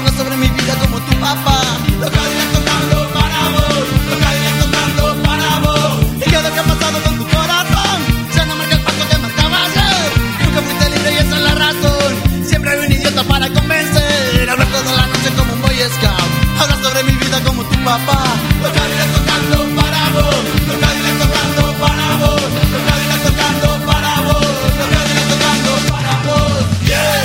Habla sobre mi vida como tu papá. Los Cadillacs tocando para vos, los Cadillacs tocando para vos. ¿Y qué es lo que ha pasado con tu corazón? Ya no marca el paso que marcaba ayer. Nunca fuiste libre y esa es la razón. Siempre hay un idiota para convencer. Hablas toda la noche como un Boy Scout. Hablas sobre mi vida como tu papá. Los Cadillacs tocando para vos, los Cadillacs tocando para vos, los Cadillacs tocando para vos, los Cadillacs tocando para vos. Yeah.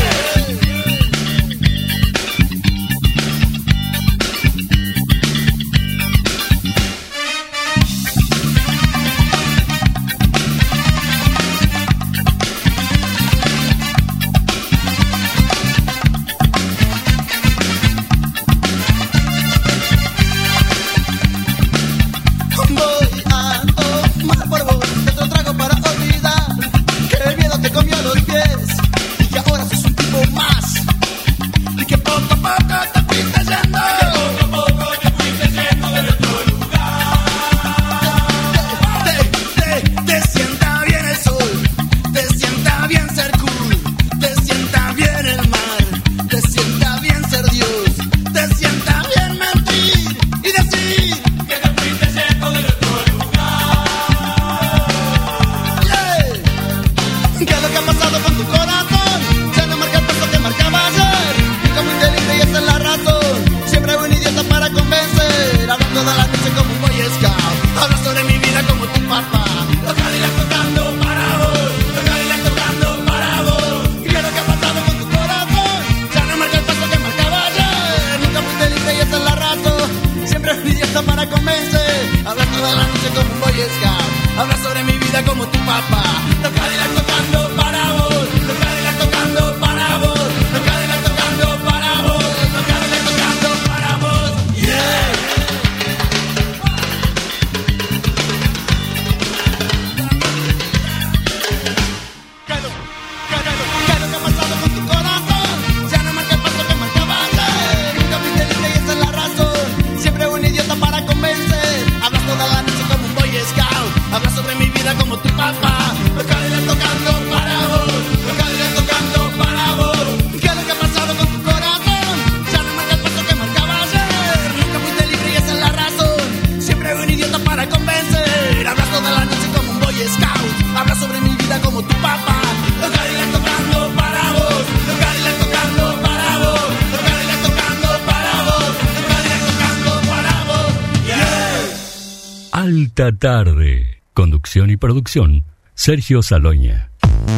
Alta Tarde. Conducción y producción, Sergio Saloña.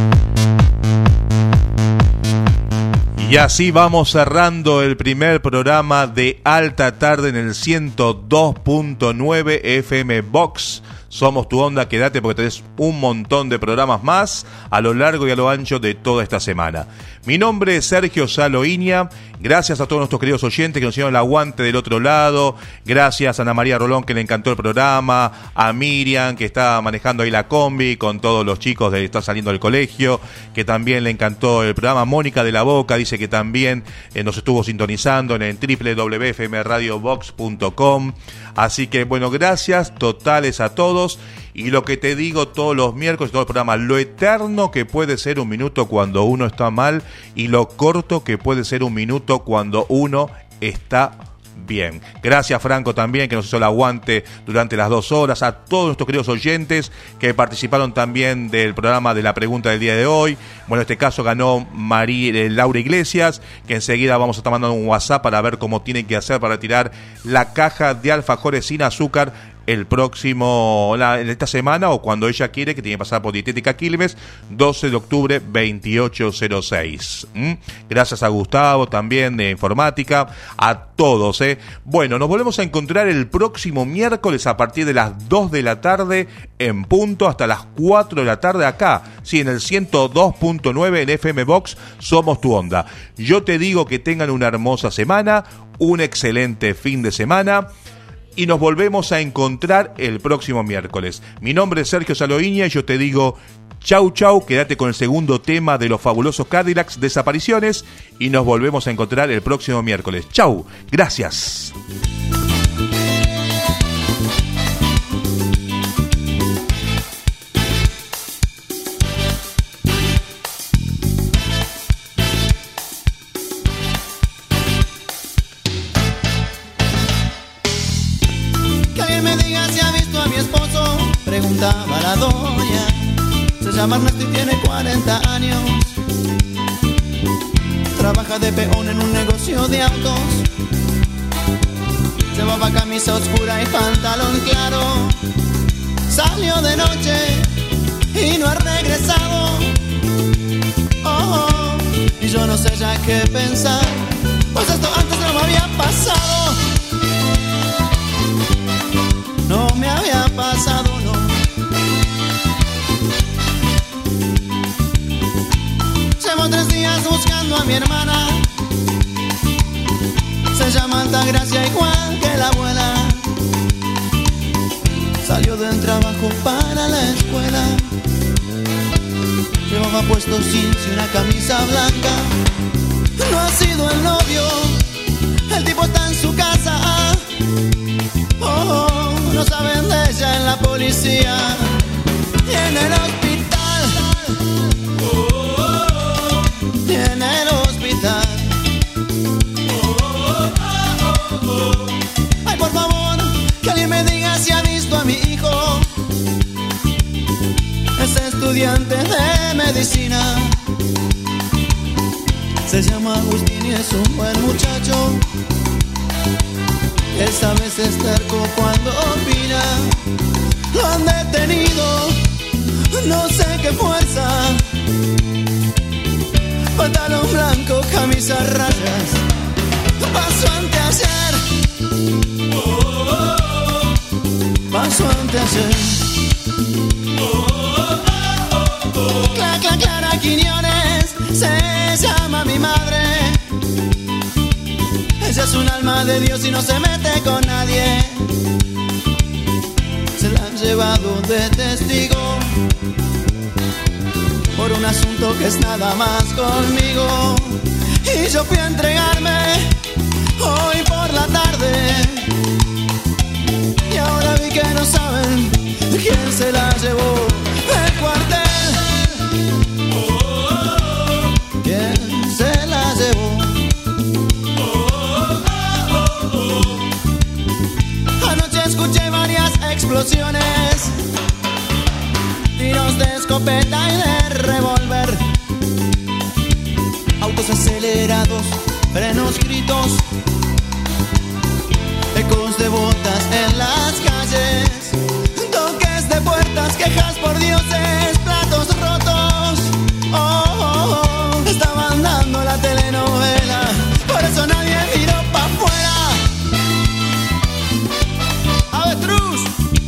Y así vamos cerrando el primer programa de Alta Tarde en el ciento dos punto nueve F M Box. Somos tu onda, quédate porque tenés un montón de programas más a lo largo y a lo ancho de toda esta semana. Mi nombre es Sergio Saloña. Gracias a todos nuestros queridos oyentes que nos hicieron el aguante del otro lado. Gracias a Ana María Rolón, que le encantó el programa. A Miriam, que está manejando ahí la combi con todos los chicos que están saliendo del colegio, que también le encantó el programa. Mónica de la Boca dice que también eh, nos estuvo sintonizando en el doble u doble u doble u punto f m radio box punto com. Así que, bueno, gracias totales a todos. Y lo que te digo todos los miércoles, todo el programa, lo eterno que puede ser un minuto cuando uno está mal y lo corto que puede ser un minuto cuando uno está bien. Gracias, Franco, también, que nos hizo el aguante durante las dos horas. A todos nuestros queridos oyentes que participaron también del programa de la pregunta del día de hoy. Bueno, en este caso ganó María, eh, Laura Iglesias, que enseguida vamos a estar mandando un WhatsApp para ver cómo tienen que hacer para retirar la caja de alfajores sin azúcar el próximo, la, esta semana, o cuando ella quiere, que tiene que pasar por Dietética Quilmes, doce de octubre, veintiocho cero seis. ¿Mm? Gracias a Gustavo también de Informática, a todos. ¿eh? Bueno, nos volvemos a encontrar el próximo miércoles a partir de las dos de la tarde en punto, hasta las cuatro de la tarde acá, sí, en el ciento dos punto nueve en F M Box, Somos tu Onda. Yo te digo que tengan una hermosa semana, un excelente fin de semana, y nos volvemos a encontrar el próximo miércoles. Mi nombre es Sergio Saloña y yo te digo chau chau, quédate con el segundo tema de los fabulosos Cadillacs, Desapariciones, y nos volvemos a encontrar el próximo miércoles. Chau, gracias. contaba la doña. Se llama Ernesto y tiene cuarenta años. Trabaja de peón en un negocio de autos. Llevaba camisa oscura y pantalón claro. Salió de noche y no ha regresado. Oh, oh, y yo no sé ya qué pensar, pues esto antes no me había pasado. No me había pasado, no. Llevo tres días buscando a mi hermana. Se llama Altagracia igual que la abuela. Salió del trabajo para la escuela. Llevaba puesto jeans y una camisa blanca. No ha sido el novio, el tipo está en su casa. Oh, oh, no saben de ella en la policía y en el hospital. Oh, oh, oh, y en el hospital. Ay, por favor, que alguien me diga si ha visto a mi hijo. Es estudiante de medicina. Se llama Agustín y es un buen muchacho. Esta vez es terco cuando opina. Lo han detenido, no sé qué fuerza. Pantalón blanco, camisa a rayas. Pasó anteayer. Pasó anteayer. Cla, cla, Clara Quiñones se llama mi madre. Ella es un alma de Dios y no se mete con nadie. Se la han llevado de testigo por un asunto que es nada más conmigo. Y yo fui a entregarme hoy por la tarde. Y ahora vi que no saben quién se la llevó del cuartel. ¿Quién se la llevó? Anoche escuché varias explosiones, tiros de escopeta y de revólver, autos acelerados, frenos, gritos, ecos de botas en las calles, toques de puertas, quejas por dioses, platos rotos. Oh, oh, oh, estaban dando la telenovela, por eso nadie miró pa' afuera. ¡Avestruz!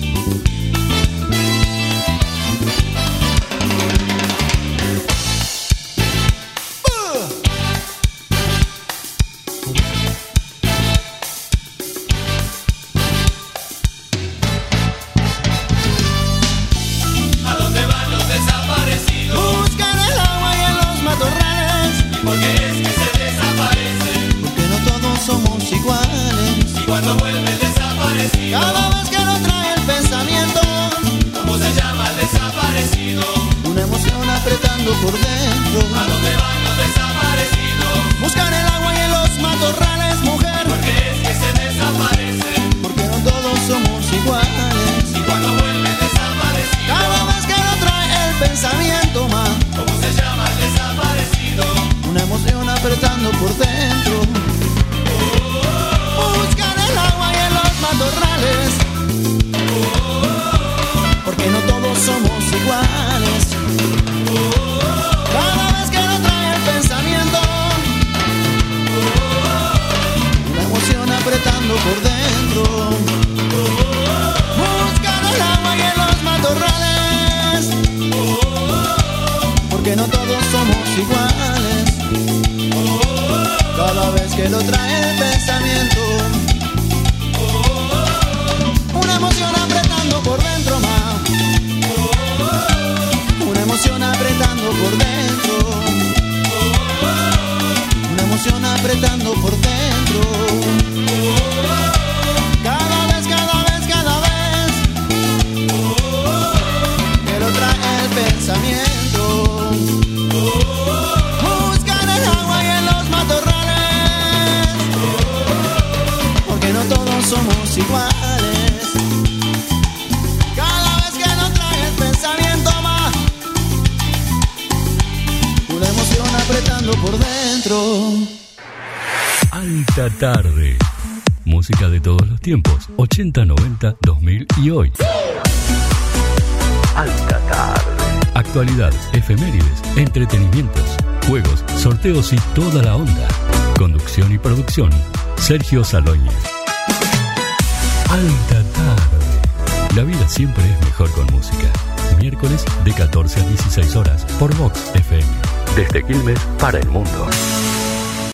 ¿A dónde van los desaparecidos? Buscan el agua y en los matorrales. ¿Por qué es que se desaparecen? Porque no todos somos iguales. Y cuando vuelve el desaparecido, Cada vez que lo trae el pensamiento, ¿cómo se llama el desaparecido? una emoción apretando por dentro. ¿A dónde van los desaparecidos? Buscan el agua y en los matorrales, mujer. ¿Por qué es que se desaparecen? Porque no todos somos iguales. Y cuando vuelve el desaparecido, Cada vez que lo trae el pensamiento, ma, ¿cómo se llama el desaparecido? una emoción apretando por dentro. Buscan el agua y en los matorrales. Porque no todos somos iguales. Cada vez que lo trae el pensamiento, una emoción apretando por dentro. Buscan el agua y en los matorrales. Porque no todos somos iguales. Cada vez que lo trae el pensamiento, una emoción apretando por dentro, ma, una emoción apretando por dentro, una emoción apretando por dentro. Cada vez, cada vez, cada vez que lo trae el pensamiento. Buscan el agua y en los matorrales, porque no todos somos iguales. Cada vez que lo trae apretando por dentro. Alta tarde. Música de todos los tiempos, ochenta, noventa, dos mil y hoy. Alta tarde. Actualidad, efemérides, entretenimientos, juegos, sorteos y toda la onda. Conducción y producción, Sergio Salóñez. Alta tarde. La vida siempre es mejor con música. Miércoles de catorce a dieciséis horas por Vox F M. Desde Quilmes para el mundo.